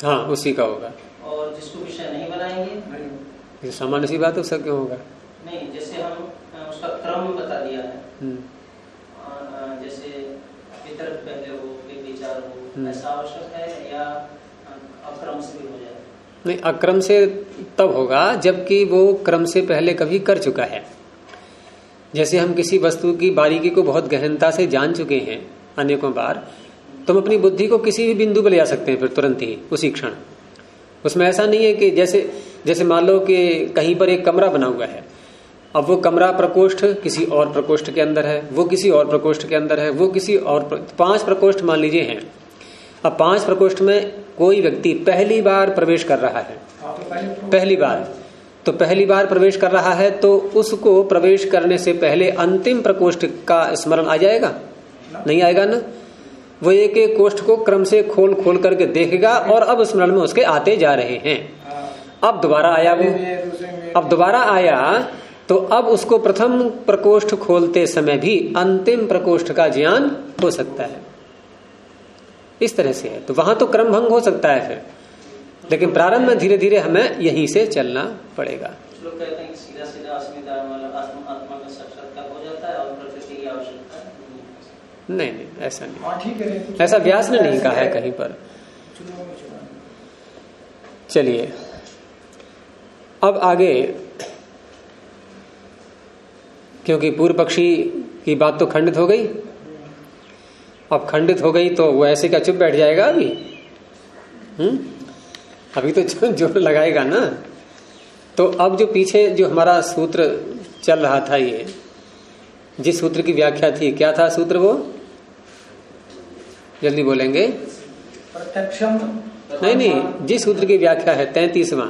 हाँ उसी का होगा। और जिसको विषय नहीं बनाएंगे ये सामान्य सी बात, उसका क्यों होगा? नहीं, जैसे हम उसका क्रम बता दिया है, जैसे वितर्क पहले हो फिर विचार हो, ऐसा आवश्यक है या अक्रम से भी हो जाए? नहीं, अक्रम से तब होगा जबकि वो क्रम से पहले कभी कर चुका है। जैसे हम किसी वस्तु की बारीकी को बहुत गहनता से जान चुके हैं अनेकों बार, तो हम अपनी बुद्धि को किसी भी बिंदु पर ले जा सकते हैं फिर तुरंत ही उसी क्षण। उसमें ऐसा नहीं है कि जैसे मान लो कि कहीं पर एक कमरा बना हुआ है, अब वो कमरा प्रकोष्ठ किसी और प्रकोष्ठ के अंदर है, वो किसी और प्रकोष्ठ के अंदर है, वो किसी और 5 प्रकोष्ठ मान लीजिए हैं। अब 5 प्रकोष्ठ में कोई व्यक्ति पहली बार प्रवेश कर रहा है, पहली बार प्रवेश कर रहा है, तो उसको प्रवेश करने से पहले अंतिम प्रकोष्ठ का स्मरण आ जाएगा? नहीं आएगा ना। वो एक एक कोष्ठ को क्रम से खोल खोल करके देखेगा और अब स्मरण में उसके आते जा रहे हैं। अब दोबारा आया वो, अब दोबारा आया तो अब उसको प्रथम प्रकोष्ठ खोलते समय भी अंतिम प्रकोष्ठ का ज्ञान हो सकता है। इस तरह से है, तो वहां तो क्रम भंग हो सकता है फिर, लेकिन प्रारंभ में धीरे धीरे हमें यहीं से चलना पड़ेगा। लोग कहते हैं कि सीधा सीधा आत्मा का साक्षात्कार हो जाता है और प्रकृति की आवश्यकता नहीं, ऐसा नहीं, ऐसा व्यास ने नहीं कहा है कहीं पर। चलिए अब आगे, क्योंकि पूर्व पक्षी की बात तो खंडित हो गई, अब खंडित हो गई तो वो ऐसे क्या चुप बैठ जाएगा अभी? अभी तो जोर लगाएगा ना। तो अब जो पीछे जो हमारा सूत्र चल रहा था, ये जिस सूत्र की व्याख्या थी, क्या था सूत्र? वो जल्दी बोलेंगे? प्रत्यक्षम। नहीं, जिस सूत्र की व्याख्या है 33वां,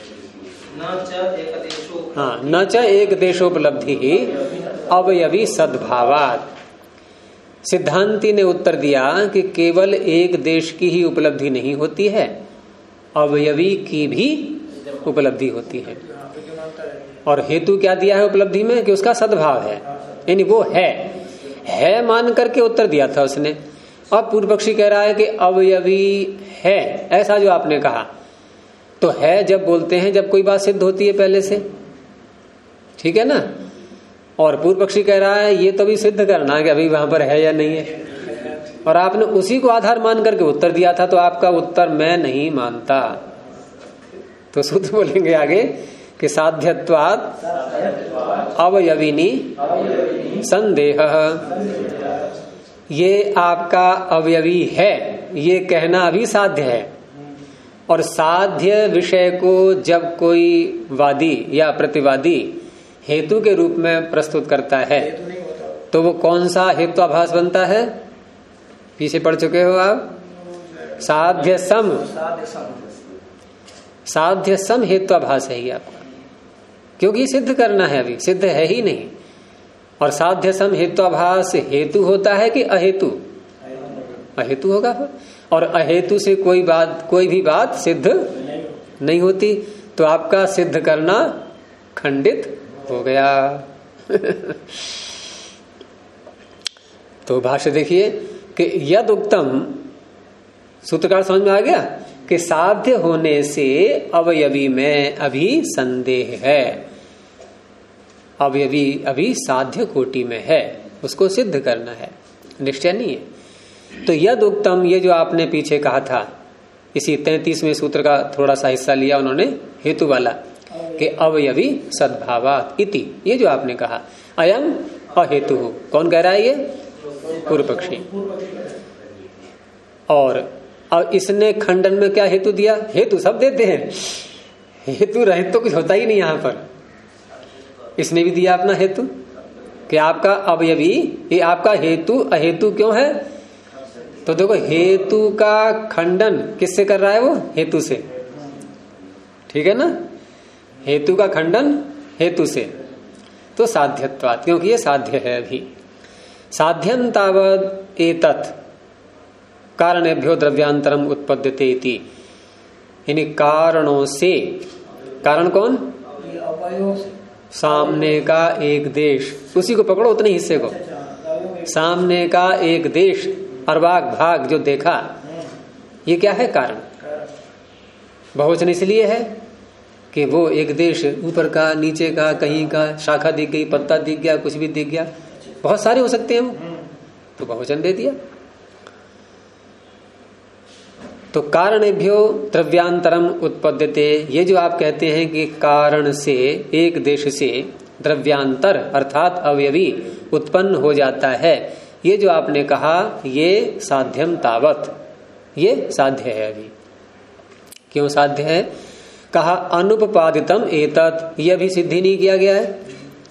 हाँ, न च एक देशोपलब्धि ही अवयवी सद्भावात। सिद्धांती ने उत्तर दिया कि केवल एक देश की ही उपलब्धि नहीं होती है, अवयवी की भी उपलब्धि होती है। और हेतु क्या दिया है उपलब्धि में? कि उसका सद्भाव है, यानी वो है मान करके उत्तर दिया था उसने। अब पूर्व पक्षी कह रहा है कि अवयवी है, ऐसा जो आपने कहा, तो है जब बोलते हैं जब कोई बात सिद्ध होती है पहले से, ठीक है ना। और पूर्व पक्षी कह रहा है ये तो भी सिद्ध करना कि अभी वहां पर है या नहीं है, और आपने उसी को आधार मान करके उत्तर दिया था, तो आपका उत्तर मैं नहीं मानता। तो सूत्र बोलेंगे आगे कि साध्यत्वात् अवयविनी संदेह, ये आपका अवयवी है ये कहना अभी साध्य है। और साध्य विषय को जब कोई वादी या प्रतिवादी हेतु के रूप में प्रस्तुत करता है, तो वो कौन सा हेत्वाभास बनता है? पीछे पढ़ चुके हो आप, साध्य सम हेत्वाभास है ही आपका, क्योंकि सिद्ध करना है, अभी सिद्ध है ही नहीं। और साध्य सम हेत्वाभास हेतु होता है कि अहेतु? अहेतु होगा। और अहेतु से कोई भी बात सिद्ध नहीं होती, तो आपका सिद्ध करना खंडित हो गया। तो भाष्य देखिए कि यद उक्तम, सूत्रकार समझ में आ गया कि साध्य होने से अवयवी में अभी संदेह है, अवयवी अभी साध्य कोटि में है, उसको सिद्ध करना है, निश्चय नहीं है। तो यद उक्तम, ये जो आपने पीछे कहा था, इसी 33वें सूत्र का थोड़ा सा हिस्सा लिया उन्होंने हेतु वाला, कि अवयवी सद्भावात इति, ये जो आपने कहा अयम अहेतु, कौन कह रहा है? ये पूर्व पक्षी। और इसने खंडन में क्या हेतु दिया? हेतु सब देते हैं, हेतु रहित तो कुछ होता ही नहीं यहां पर। इसने भी दिया अपना हेतु कि आपका अवयवी, ये आपका हेतु अहेतु क्यों है? तो देखो हेतु का खंडन किससे कर रहा है? वो हेतु से, ठीक है ना। हेतु का खंडन हेतु से, तो साध्यत्वात्, क्योंकि ये साध्य है अभी। साध्यं तावद् एतत् कारणेभ्यो द्रव्यांतरम उत्पद्यते इति, यानी कारणों से। कारण कौन? सामने का एक देश, उसी को पकड़ो, उतने हिस्से को। सामने का एक देश, अर्वाक भाग जो देखा, ये क्या है? कारण। बहुवचन इसलिए है कि वो एक देश ऊपर का, नीचे का, कहीं का, शाखा दिख गई, पत्ता दिख गया, कुछ भी दिख गया, बहुत सारे हो सकते हैं वो, तो बहुवचन दे दिया। तो कारणेभ्यो द्रव्यांतरम उत्पद्यते, ये जो आप कहते हैं कि कारण से, एक देश से द्रव्यांतर अर्थात अवयवी उत्पन्न हो जाता है, ये जो आपने कहा ये साध्यम तावत, ये साध्य है। अभी क्यों साध्य है? कहा अनुपपादितम एतत्, ये अभी सिद्धि नहीं किया गया है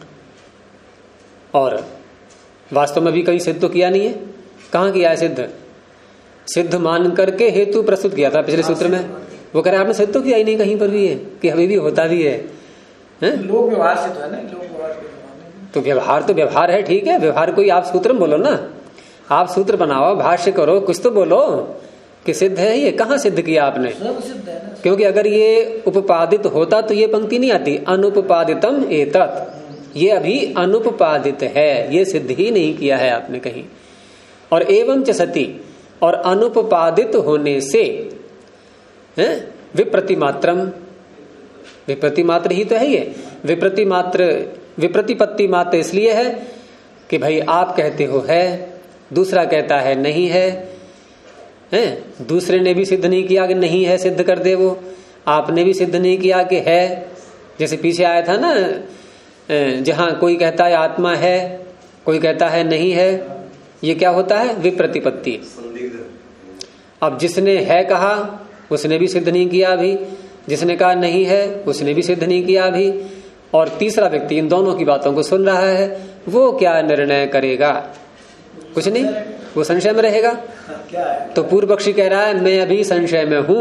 और वास्तव में भी कहीं सिद्ध तो किया नहीं है। कहाँ किया है सिद्ध? सिद्ध मान करके हेतु प्रस्तुत किया था पिछले सूत्र में। वो कह रहे आपने सिद्ध तो किया ही नहीं कहीं पर भी है कि अभी भी होता भी है, लोक व्यवहार से तो है ना, लोक व्यवहार तो व्यवहार तो व्यवहार है, ठीक है। व्यवहार कोई आप सूत्र में बोलो ना, आप सूत्र बनाओ, भाष्य करो, कुछ तो बोलो कि सिद्ध है। ये कहाँ सिद्ध किया आपने? क्योंकि अगर ये उपपादित होता तो ये पंक्ति नहीं आती, अनुपपादितम एतत्, ये अभी अनुपपादित है, ये सिद्ध ही नहीं किया है आपने कहीं। और एवं च सति, और अनुपपादित होने से विप्रतिमात्रम, विप्रतिमात्र ही तो है ये। विप्रतिमात्र, विप्रतिपत्ति मात्र इसलिए है कि भाई आप कहते हो है, दूसरा कहता है नहीं है, दूसरे ने भी सिद्ध नहीं किया कि नहीं है, सिद्ध कर दे वो, आपने भी सिद्ध नहीं किया कि है। जैसे पीछे आया था ना, जहां कोई कहता है आत्मा है, कोई कहता है नहीं है, ये क्या होता है? विप्रतिपत्ति। अब जिसने है कहा उसने भी सिद्ध नहीं किया अभी, जिसने कहा नहीं है उसने भी सिद्ध नहीं किया अभी, और तीसरा व्यक्ति इन दोनों की बातों को सुन रहा है, वो क्या निर्णय करेगा? कुछ नहीं, वो संशय में रहेगा। तो पूर्व पक्षी कह रहा है मैं अभी संशय में हूं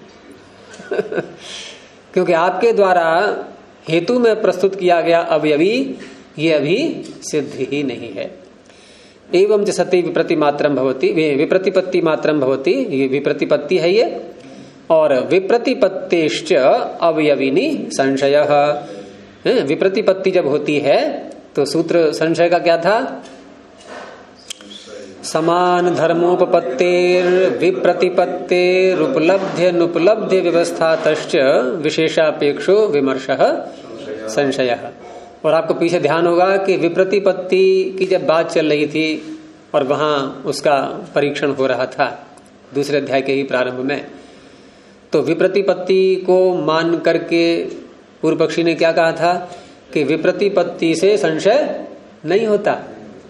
क्योंकि आपके द्वारा हेतु में प्रस्तुत किया गया अवयवी ये अभी सिद्ध ही नहीं है। एवं च सति विप्रतिमात्रम भवति, विप्रतिपत्ति मात्रम भवति, ये विप्रतिपत्ति है ये। और विप्रतिपत्तिश्च अवयविनी संशयः, विप्रतिपत्ति जब होती है तो सूत्र संशय का क्या था? समान धर्मोपपत्तेर विप्रतिपत्तेरुपलब्ध्य नुपलब्ध्य व्यवस्थातश्च विशेषापेक्षो विमर्शः संशयः। और आपको पीछे ध्यान होगा कि विप्रतिपत्ति की जब बात चल रही थी और वहां उसका परीक्षण हो रहा था दूसरे अध्याय के ही प्रारंभ में, तो विप्रतिपत्ति को मान करके पूर्व पक्षी ने क्या कहा था कि विप्रतिपत्ति से संशय नहीं होता।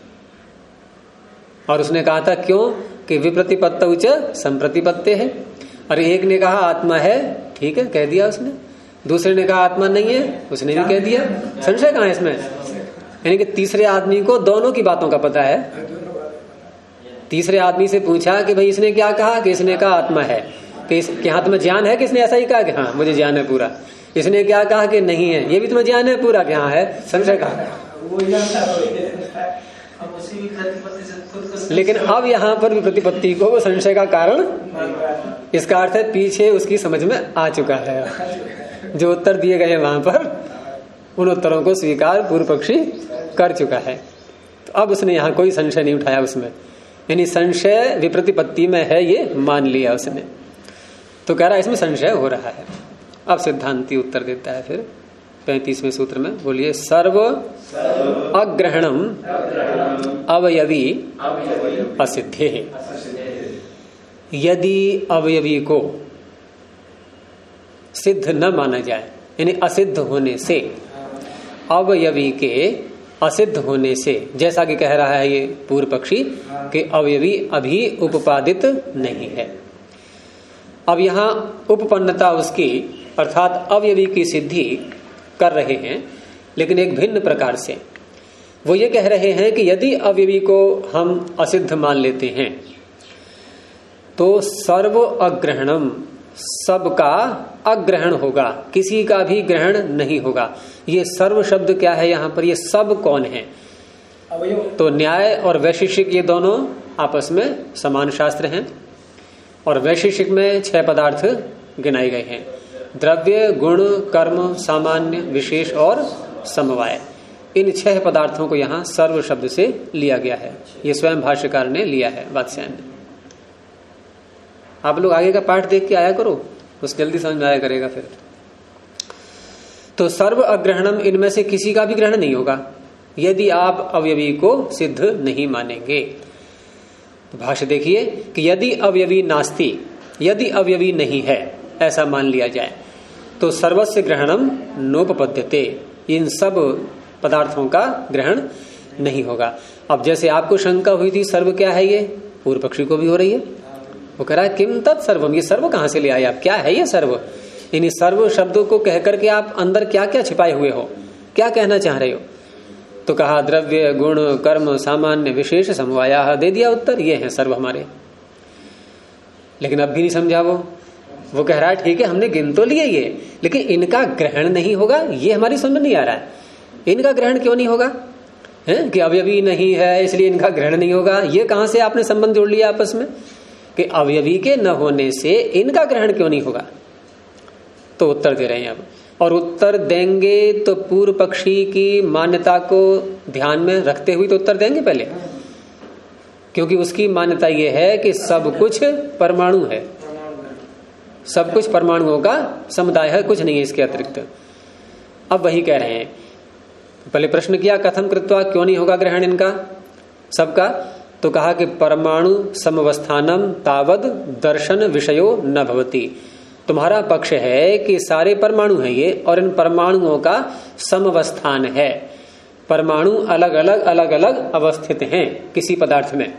और उसने कहा था क्यों? कि विप्रतिपत्तौ च संप्रतिपत्ते है। और एक ने कहा आत्मा है, ठीक है, कह दिया उसने। दूसरे ने कहा आत्मा नहीं है, उसने भी कह दिया। संशय कहाँ है इसमें? यानी कि तीसरे आदमी को दोनों की बातों का पता है। तीसरे आदमी से पूछा कि भाई इसने क्या कहा? कि इसने कहा आत्मा है, कि हाँ तुम्हें ज्ञान है? किसने ऐसा ही कहा कि हाँ मुझे ज्ञान है पूरा। इसने क्या कहा कि नहीं है, ये भी तुम्हें ज्ञान है पूरा कि हाँ है। संशय कहा। लेकिन अब यहाँ पर भी प्रतिपत्ति को वो संशय का कारण, इसका अर्थ है पीछे उसकी समझ में आ चुका है। जो उत्तर दिए गए वहां पर उन उत्तरों को स्वीकार पूर्व पक्षी कर चुका है। तो अब उसने यहाँ कोई संशय नहीं उठाया उसमें, यानी संशय विप्रतिपत्ति में है ये मान लिया उसने। तो कह रहा है इसमें संशय हो रहा है। अब सिद्धांती उत्तर देता है फिर 35वें सूत्र में, बोलिए सर्व अग्रहणम अवयवी असिद्धे। यदि अवयवी को सिद्ध न माना जाए, यानी असिद्ध होने से, अवयवी के असिद्ध होने से, जैसा कि कह रहा है ये पूर्व पक्षी कि अवयवी अभी उपपादित नहीं है। अब यहां उपपन्नता उसकी अर्थात अवयवी की सिद्धि कर रहे हैं, लेकिन एक भिन्न प्रकार से। वो ये कह रहे हैं कि यदि अवयवी को हम असिद्ध मान लेते हैं तो सर्व अग्रहणम, सबका अग्रहण होगा, किसी का भी ग्रहण नहीं होगा। ये सर्व शब्द क्या है यहाँ पर? ये सब कौन है? तो न्याय और वैशेषिक ये दोनों आपस में समान शास्त्र हैं। और वैशेषिक में 6 पदार्थ गिनाए गए हैं: द्रव्य, गुण, कर्म, सामान्य, विशेष और समवाय। इन 6 पदार्थों को यहाँ सर्व शब्द से लिया गया है। ये स्वयं भाष्यकार ने लिया है, वात्स्यायन ने। आप लोग आगे का पाठ देख के आया करो, उस जल्दी समझ में आया करेगा फिर। तो सर्व अग्रहणम, इनमें से किसी का भी ग्रहण नहीं होगा यदि आप अवयवी को सिद्ध नहीं मानेंगे। तो भाष्य देखिए कि यदि अवयवी नास्ति, यदि अवयवी नहीं है ऐसा मान लिया जाए तो सर्वस्य ग्रहणम नोपपद्यते, इन सब पदार्थों का ग्रहण नहीं होगा। अब जैसे आपको शंका हुई थी सर्व क्या है, ये पूर्व पक्षी को भी हो रही है। वो कह रहा है किम तत् सर्वम, ये सर्व कहां से ले आए आप, क्या है ये सर्व। इन सर्व शब्दों को कह करके आप अंदर क्या क्या छिपाए हुए हो, क्या कहना चाह रहे हो। तो कहा द्रव्य गुण कर्म सामान्य विशेष समवाया, दे दिया उत्तर, ये है सर्व हमारे। लेकिन अब भी नहीं समझा वो कह रहा है ठीक है हमने गिन तो लिए ये, लेकिन इनका ग्रहण नहीं होगा, ये हमारी समझ में नहीं आ रहा है। इनका ग्रहण क्यों नहीं होगा, है कि अवयवी नहीं है इसलिए इनका ग्रहण नहीं होगा। ये कहां से आपने संबंध जोड़ लिया आपस में कि अवयवी के न होने से इनका ग्रहण क्यों नहीं होगा। तो उत्तर दे रहे हैं अब, और उत्तर देंगे तो पूर्व पक्षी की मान्यता को ध्यान में रखते हुए तो उत्तर देंगे पहले, क्योंकि उसकी मान्यता यह है कि सब कुछ परमाणु है, सब कुछ परमाणुओं का समुदाय है, कुछ नहीं है इसके अतिरिक्त। अब वही कह रहे हैं, पहले प्रश्न किया कथम कृत्वा, क्यों नहीं होगा ग्रहण इनका सबका। तो कहा कि परमाणु समवस्थानम तावद दर्शन विषयो न भवति, तुम्हारा पक्ष है कि सारे परमाणु हैं ये और इन परमाणुओं का समवस्थान है, परमाणु अलग अलग अवस्थित हैं किसी पदार्थ में,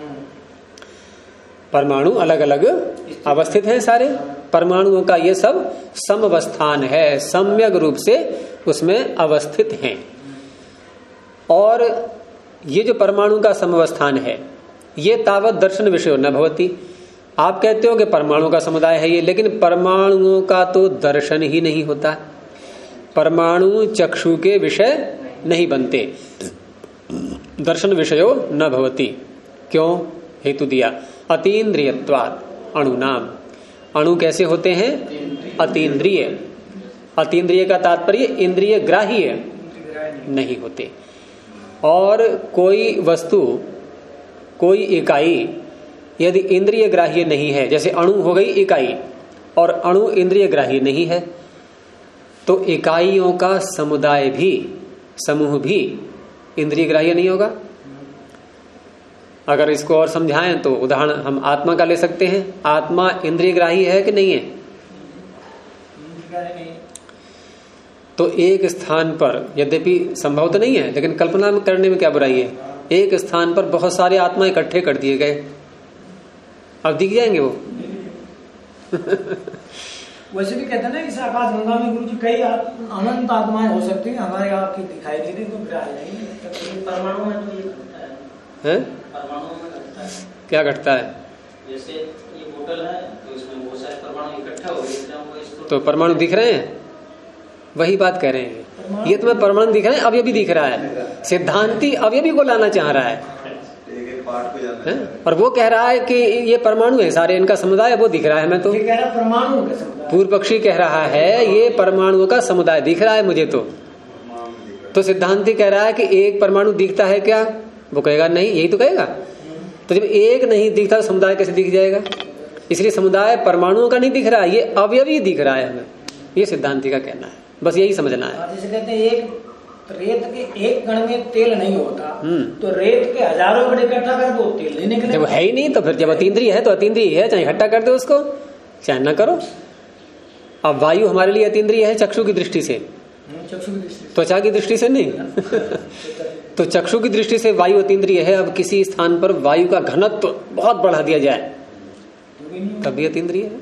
परमाणु अलग अलग अवस्थित हैं सारे परमाणुओं का, ये सब समवस्थान है, सम्यक रूप से उसमें अवस्थित हैं। और ये जो परमाणु का समवस्थान है ये तावत दर्शन विषय न भवति, आप कहते हो कि परमाणु का समुदाय है ये, लेकिन परमाणुओं का तो दर्शन ही नहीं होता, परमाणु चक्षु के विषय नहीं बनते, दर्शन विषयो न भवति। क्यों, हेतु दिया अतीन्द्रियत्वात् अणुनाम, अणु कैसे होते हैं, अतीन्द्रिय, अतीन्द्रिय का तात्पर्य इंद्रिय ग्राह्य नहीं होते। और कोई वस्तु कोई इकाई यदि इंद्रिय ग्राह्य नहीं है, जैसे अणु हो गई इकाई और अणु इंद्रिय ग्राह्य नहीं है, तो इकाइयों का समुदाय भी, समूह भी इंद्रिय ग्राह्य नहीं होगा। अगर इसको और समझाएं तो उदाहरण हम आत्मा का ले सकते हैं, आत्मा इंद्रिय ग्राह्य है कि नहीं है। तो एक स्थान पर, यद्यपि संभव तो नहीं है लेकिन कल्पना करने में क्या बुराई है, एक स्थान पर बहुत सारे आत्मा इकट्ठे कर दिए गए, अब दिख जाएंगे वो। वैसे भी कहते हैं ना इस आकाश गंगा में गुरु जी कई अनंत आत्माएं हो सकती हैं, हमारे आपकी दिखाई दे रही तो ग्राह्य नहीं। परमाणु में तो ये घटता है, परमाणु में घटता है। क्या घटता है, जैसे ये बोतल है तो इसमें बहुत सारे परमाणु इकट्ठा हो गए, तो परमाणु दिख रहे हैं, वही बात कह रहे हैं। ये तुम्हें परमाणु दिख रहे हैं, अवयवी दिख रहा है, सिद्धांती अवयवी को लाना चाह रहा है, और वो कह रहा है कि ये परमाणु है सारे, इनका समुदाय वो दिख रहा है। मैं तो परमाणु का समुदाय, पूर्व पक्षी कह रहा है ये परमाणुओं का समुदाय दिख रहा है मुझे तो सिद्धांती कह रहा है कि एक परमाणु दिखता है क्या, वो कहेगा नहीं, यही तो कहेगा। तो जब एक नहीं दिखता तो समुदाय कैसे दिख जाएगा, इसलिए समुदाय परमाणुओं का नहीं दिख रहा है, ये अवयवी दिख रहा है हमें, ये सिद्धांति का कहना है, बस यही समझना है। जैसे कहते हैं एक रेत के एक कण में तेल नहीं होता, तो रेत के हजारों कण इकट्ठा कर दो तेल नहीं निकलेगा, जब है ही नहीं तो फिर जब अतीन्द्रिय है तो अतीन्द्रिय है, चाहे इकट्ठा कर दो उसको चाहे न करो। अब वायु हमारे लिए अतीन्द्रिय है चक्षु की दृष्टि से, त्वचा की दृष्टि से नहीं तो चक्षु की दृष्टि से वायु अतीन्द्रिय है। अब किसी स्थान पर वायु का घनत्व बहुत बढ़ा दिया जाए तब भी अतीन्द्रिय है।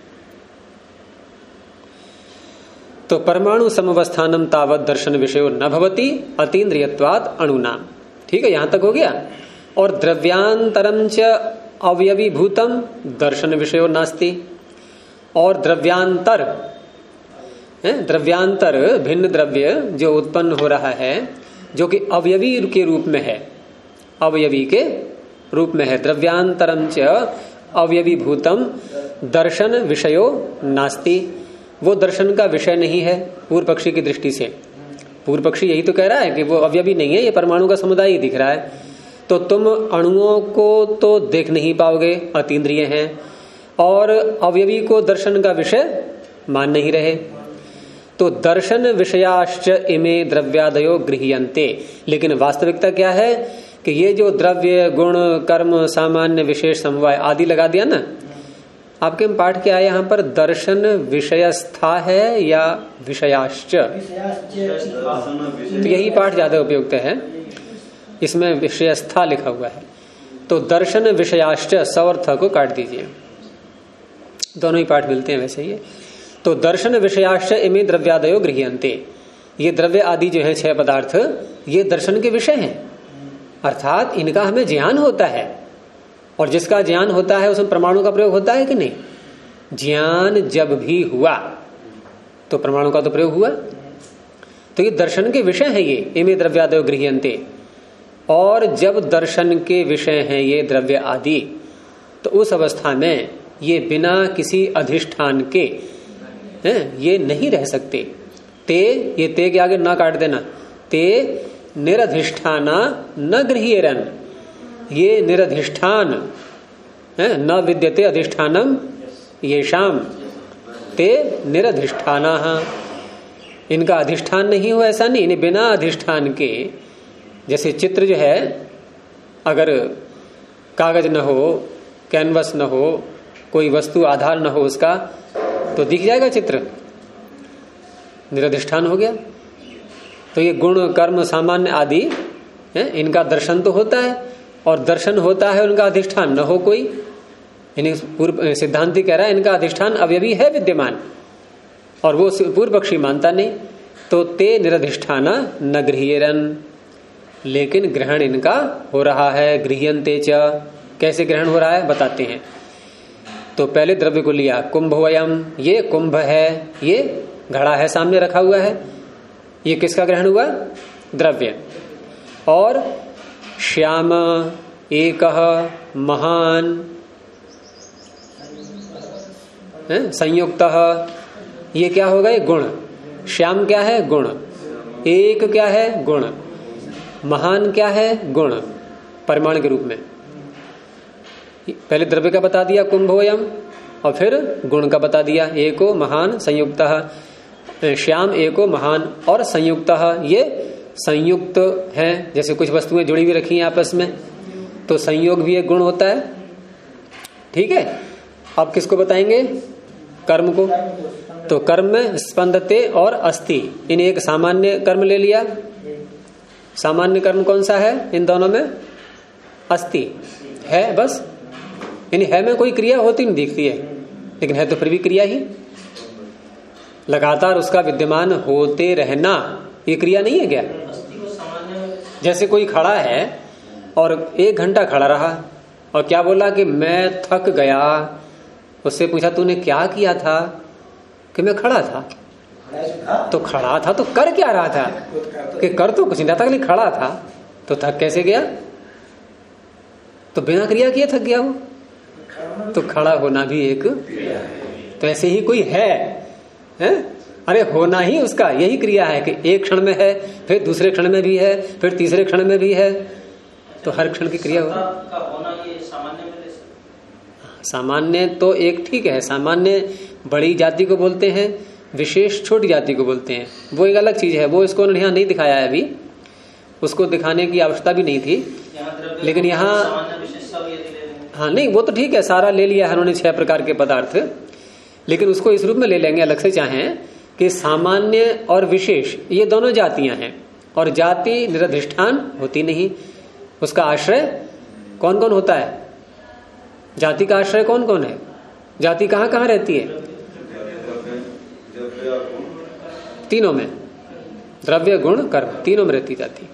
तो परमाणु समवस्थानम तावत दर्शन विषयो न भवति अतीन्द्रियत्वात् अणुनाम, ठीक है, यहां तक हो गया। और द्रव्यांतरम च अवयवी भूतम दर्शन विषयो नास्ति, और द्रव्यांतर है, द्रव्यांतर भिन्न द्रव्य जो उत्पन्न हो रहा है जो कि अवयवी के रूप में है, अवयवी के रूप में है, द्रव्यांतरम च अवयवी भूतम दर्शन विषयो नास्ति, वो दर्शन का विषय नहीं है पूर्व पक्षी की दृष्टि से। पूर्व पक्षी यही तो कह रहा है कि वो अवयवी नहीं है, ये परमाणु का समुदाय ही दिख रहा है। तो तुम अणुओं को तो देख नहीं पाओगे, अतीन्द्रिय हैं, और अवयवी को दर्शन का विषय मान नहीं रहे। तो दर्शन विषयाश्च इमे द्रव्यादयो गृह्यन्ते। लेकिन वास्तविकता क्या है कि ये जो द्रव्य, गुण, कर्म, सामान्य, विशेष, समवाय आदि लगा दिया ना, आपके में पाठ क्या है यहाँ पर? दर्शन विषयस्था है या विषयाश्च? तो यही पाठ ज्यादा उपयुक्त है, इसमें विषयस्था लिखा हुआ है। तो दर्शन विषयाश्च सवर्थ को काट दीजिए, दोनों ही पाठ मिलते हैं वैसे ही। तो दर्शन विषयाश्च इमे द्रव्यादयो गृह्यन्ते। ये द्रव्य आदि जो है 6 पदार्थ, ये दर्शन के विषय हैं, अर्थात इनका हमें ज्ञान होता है। और जिसका ज्ञान होता है उसमें प्रमाणों का प्रयोग होता है कि नहीं? ज्ञान जब भी हुआ तो प्रमाणों का तो प्रयोग हुआ। तो ये दर्शन के विषय है, ये इमे द्रव्यादयो गृह्यन्ते। और जब दर्शन के विषय हैं ये द्रव्य आदि, तो उस अवस्था में ये बिना किसी अधिष्ठान के ये नहीं रह सकते। ते, ये ते के आगे ना काट देना, ते निरधिष्ठाना न गृह्येरन। ये निरधिष्ठान न विद्यते अधिष्ठानम येषाम, ते निरधिष्ठाना। इनका अधिष्ठान नहीं हो ऐसा नहीं, इन्हें बिना अधिष्ठान के, जैसे चित्र जो है अगर कागज न हो, कैनवस न हो, कोई वस्तु आधार न हो उसका, तो दिख जाएगा चित्र, निरधिष्ठान हो गया। तो ये गुण, कर्म, सामान्य आदि इनका दर्शन तो होता है, और दर्शन होता है उनका अधिष्ठान न हो कोई। इन्हें पूर्व सिद्धांति कह रहा है इनका अधिष्ठान अवयवी है विद्यमान, और वो पूर्व पक्षी मानता नहीं। तो ते निरधिष्ठाना न गृह्येरन, लेकिन ग्रहण इनका हो रहा है। गृह्यन्ते च, कैसे ग्रहण हो रहा है बताते हैं। तो पहले द्रव्य को लिया, कुंभवयम, ये कुंभ है, ये घड़ा है सामने रखा हुआ है, ये किसका ग्रहण हुआ? द्रव्य। और श्याम एकः महान संयुक्तः, ये क्या होगा? ये गुण। श्याम क्या है? गुण। एक क्या है? गुण। महान क्या है? गुण, परिमाण के रूप में। पहले द्रव्य का बता दिया कुंभोयम, और फिर गुण का बता दिया, एको महान संयुक्तः। श्याम एको महान और संयुक्तः, ये संयुक्त है। जैसे कुछ वस्तुएं जुड़ी हुई रखी हैं आपस में, तो संयोग भी एक गुण होता है। ठीक है, अब किसको बताएंगे? कर्म को। तो कर्म में स्पंदते और अस्ति, इन एक सामान्य कर्म ले लिया। सामान्य कर्म कौन सा है इन दोनों में? अस्ति है, बस। यानी है में कोई क्रिया होती नहीं दिखती है, लेकिन है तो फिर भी क्रिया ही, लगातार उसका विद्यमान होते रहना, ये क्रिया नहीं है क्या? जैसे कोई खड़ा है और 1 घंटा खड़ा रहा और क्या बोला कि मैं थक गया, उससे पूछा तूने क्या किया था? कि मैं खड़ा था। तो खड़ा था तो कर क्या रहा था? कि कर तो कुछ नहीं रहा था, लेकिन खड़ा था। तो थक कैसे गया? तो बिना क्रिया किए थक गया वो। तो खड़ा होना भी एक, तो ऐसे ही कोई है? अरे होना ही उसका यही क्रिया है कि एक क्षण में है, फिर दूसरे क्षण में भी है, फिर तीसरे क्षण में भी है। तो हर क्षण की क्रिया होना। सामान्य तो एक ठीक है, सामान्य बड़ी जाति को बोलते हैं, विशेष छोटी जाति को बोलते हैं, वो एक अलग चीज है। वो इसको यहाँ नहीं दिखाया है अभी, उसको दिखाने की आवश्यकता भी नहीं थी। लेकिन यहाँ हाँ नहीं, वो तो ठीक है, सारा ले लिया है उन्होंने 6 प्रकार के पदार्थ, लेकिन उसको इस रूप में ले लेंगे अलग से चाहें कि सामान्य और विशेष ये दोनों जातियां हैं, और जाति निरधिष्ठान होती नहीं। उसका आश्रय कौन कौन होता है? जाति का आश्रय कौन कौन है? जाति कहाँ कहाँ रहती है? तीनों में, द्रव्य, गुण, कर्म, तीनों में रहती जाती।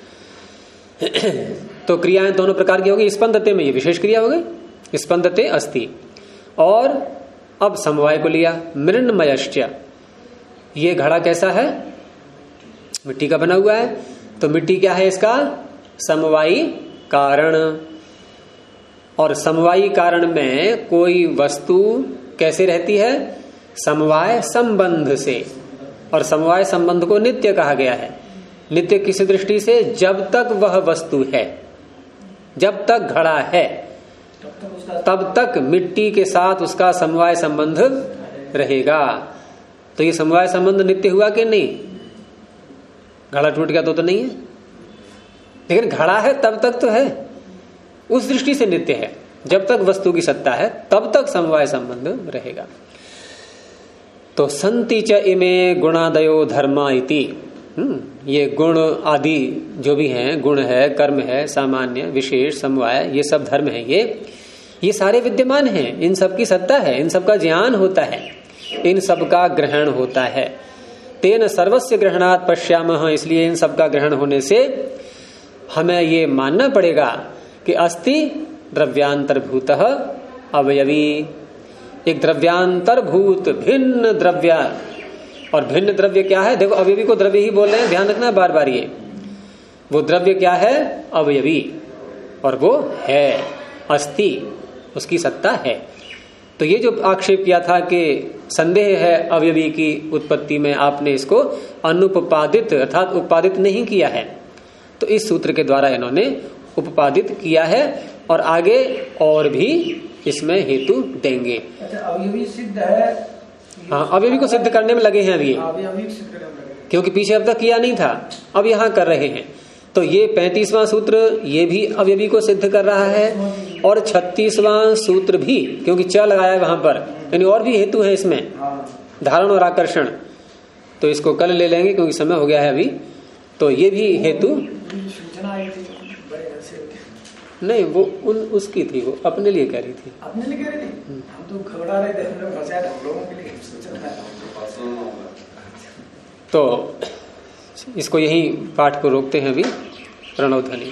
तो क्रियाएं दोनों प्रकार की होगी। स्पंदते में ये विशेष क्रिया हो गई, स्पंदते अस्ति। और अब समवाय को लिया, मृण्मयश्च, ये घड़ा कैसा है? मिट्टी का बना हुआ है। तो मिट्टी क्या है इसका? समवायी कारण। और समवायी कारण में कोई वस्तु कैसे रहती है? समवाय संबंध से। और समवाय संबंध को नित्य कहा गया है। नित्य किसी दृष्टि से? जब तक वह वस्तु है, जब तक घड़ा है तब तक मिट्टी के साथ उसका समवाय संबंध रहेगा। तो ये समवाय संबंध नित्य हुआ कि नहीं? घड़ा टूट गया तो नहीं है, लेकिन घड़ा है तब तक तो है, उस दृष्टि से नित्य है। जब तक वस्तु की सत्ता है तब तक समवाय संबंध रहेगा। तो संति च इमे गुणादयो धर्मा इति, ये गुण आदि जो भी हैं, गुण है, कर्म है, सामान्य, विशेष, समवाय, ये सब धर्म है, ये सारे विद्यमान हैं। इन सब की सत्ता है, इन सब का ज्ञान होता है, इन सब का ग्रहण होता है। तेन सर्वस्य ग्रहणात् पश्यामः, इसलिए इन सब का ग्रहण होने से हमें ये मानना पड़ेगा कि अस्ति द्रव्यांतर्भूतः अवयवी, एक द्रव्यांतर्भूत भिन्न द्रव्य। और भिन्न द्रव्य क्या है? देखो अवयवी को द्रव्य ही बोल रहे हैं, ध्यान रखना बार बार। ये वो द्रव्य क्या है? अवयवी, और वो है अस्ति, उसकी सत्ता है। तो ये जो आक्षेप किया था कि संदेह है अवयवी की उत्पत्ति में, आपने इसको अनुपपादित अर्थात उत्पादित नहीं किया है, तो इस सूत्र के द्वारा इन्होंने उपपादित किया है। और आगे और भी इसमें हेतु देंगे। अच्छा, अवयवी सिद्ध है। हाँ, अवयवी को सिद्ध करने में लगे हैं अभी, क्योंकि पीछे अब तक किया नहीं था, अब यहाँ कर रहे हैं। तो ये 35वां सूत्र ये भी अवयवी को सिद्ध कर रहा है, और 36वां सूत्र भी, क्योंकि च लगाया है वहां पर, यानी और भी हेतु है इसमें, धारण और आकर्षण। तो इसको कल ले लेंगे क्योंकि समय हो गया है अभी। तो ये भी हेतु नहीं, वो उसकी थी, वो अपने लिए कह रही थी। अपने लिए कह रही थी? हम तो घबरा रहे थे, हम लोगों के लिए सोचना है। तो इसको यही पाठ को रोकते हैं अभी। प्रणव ध्वनि।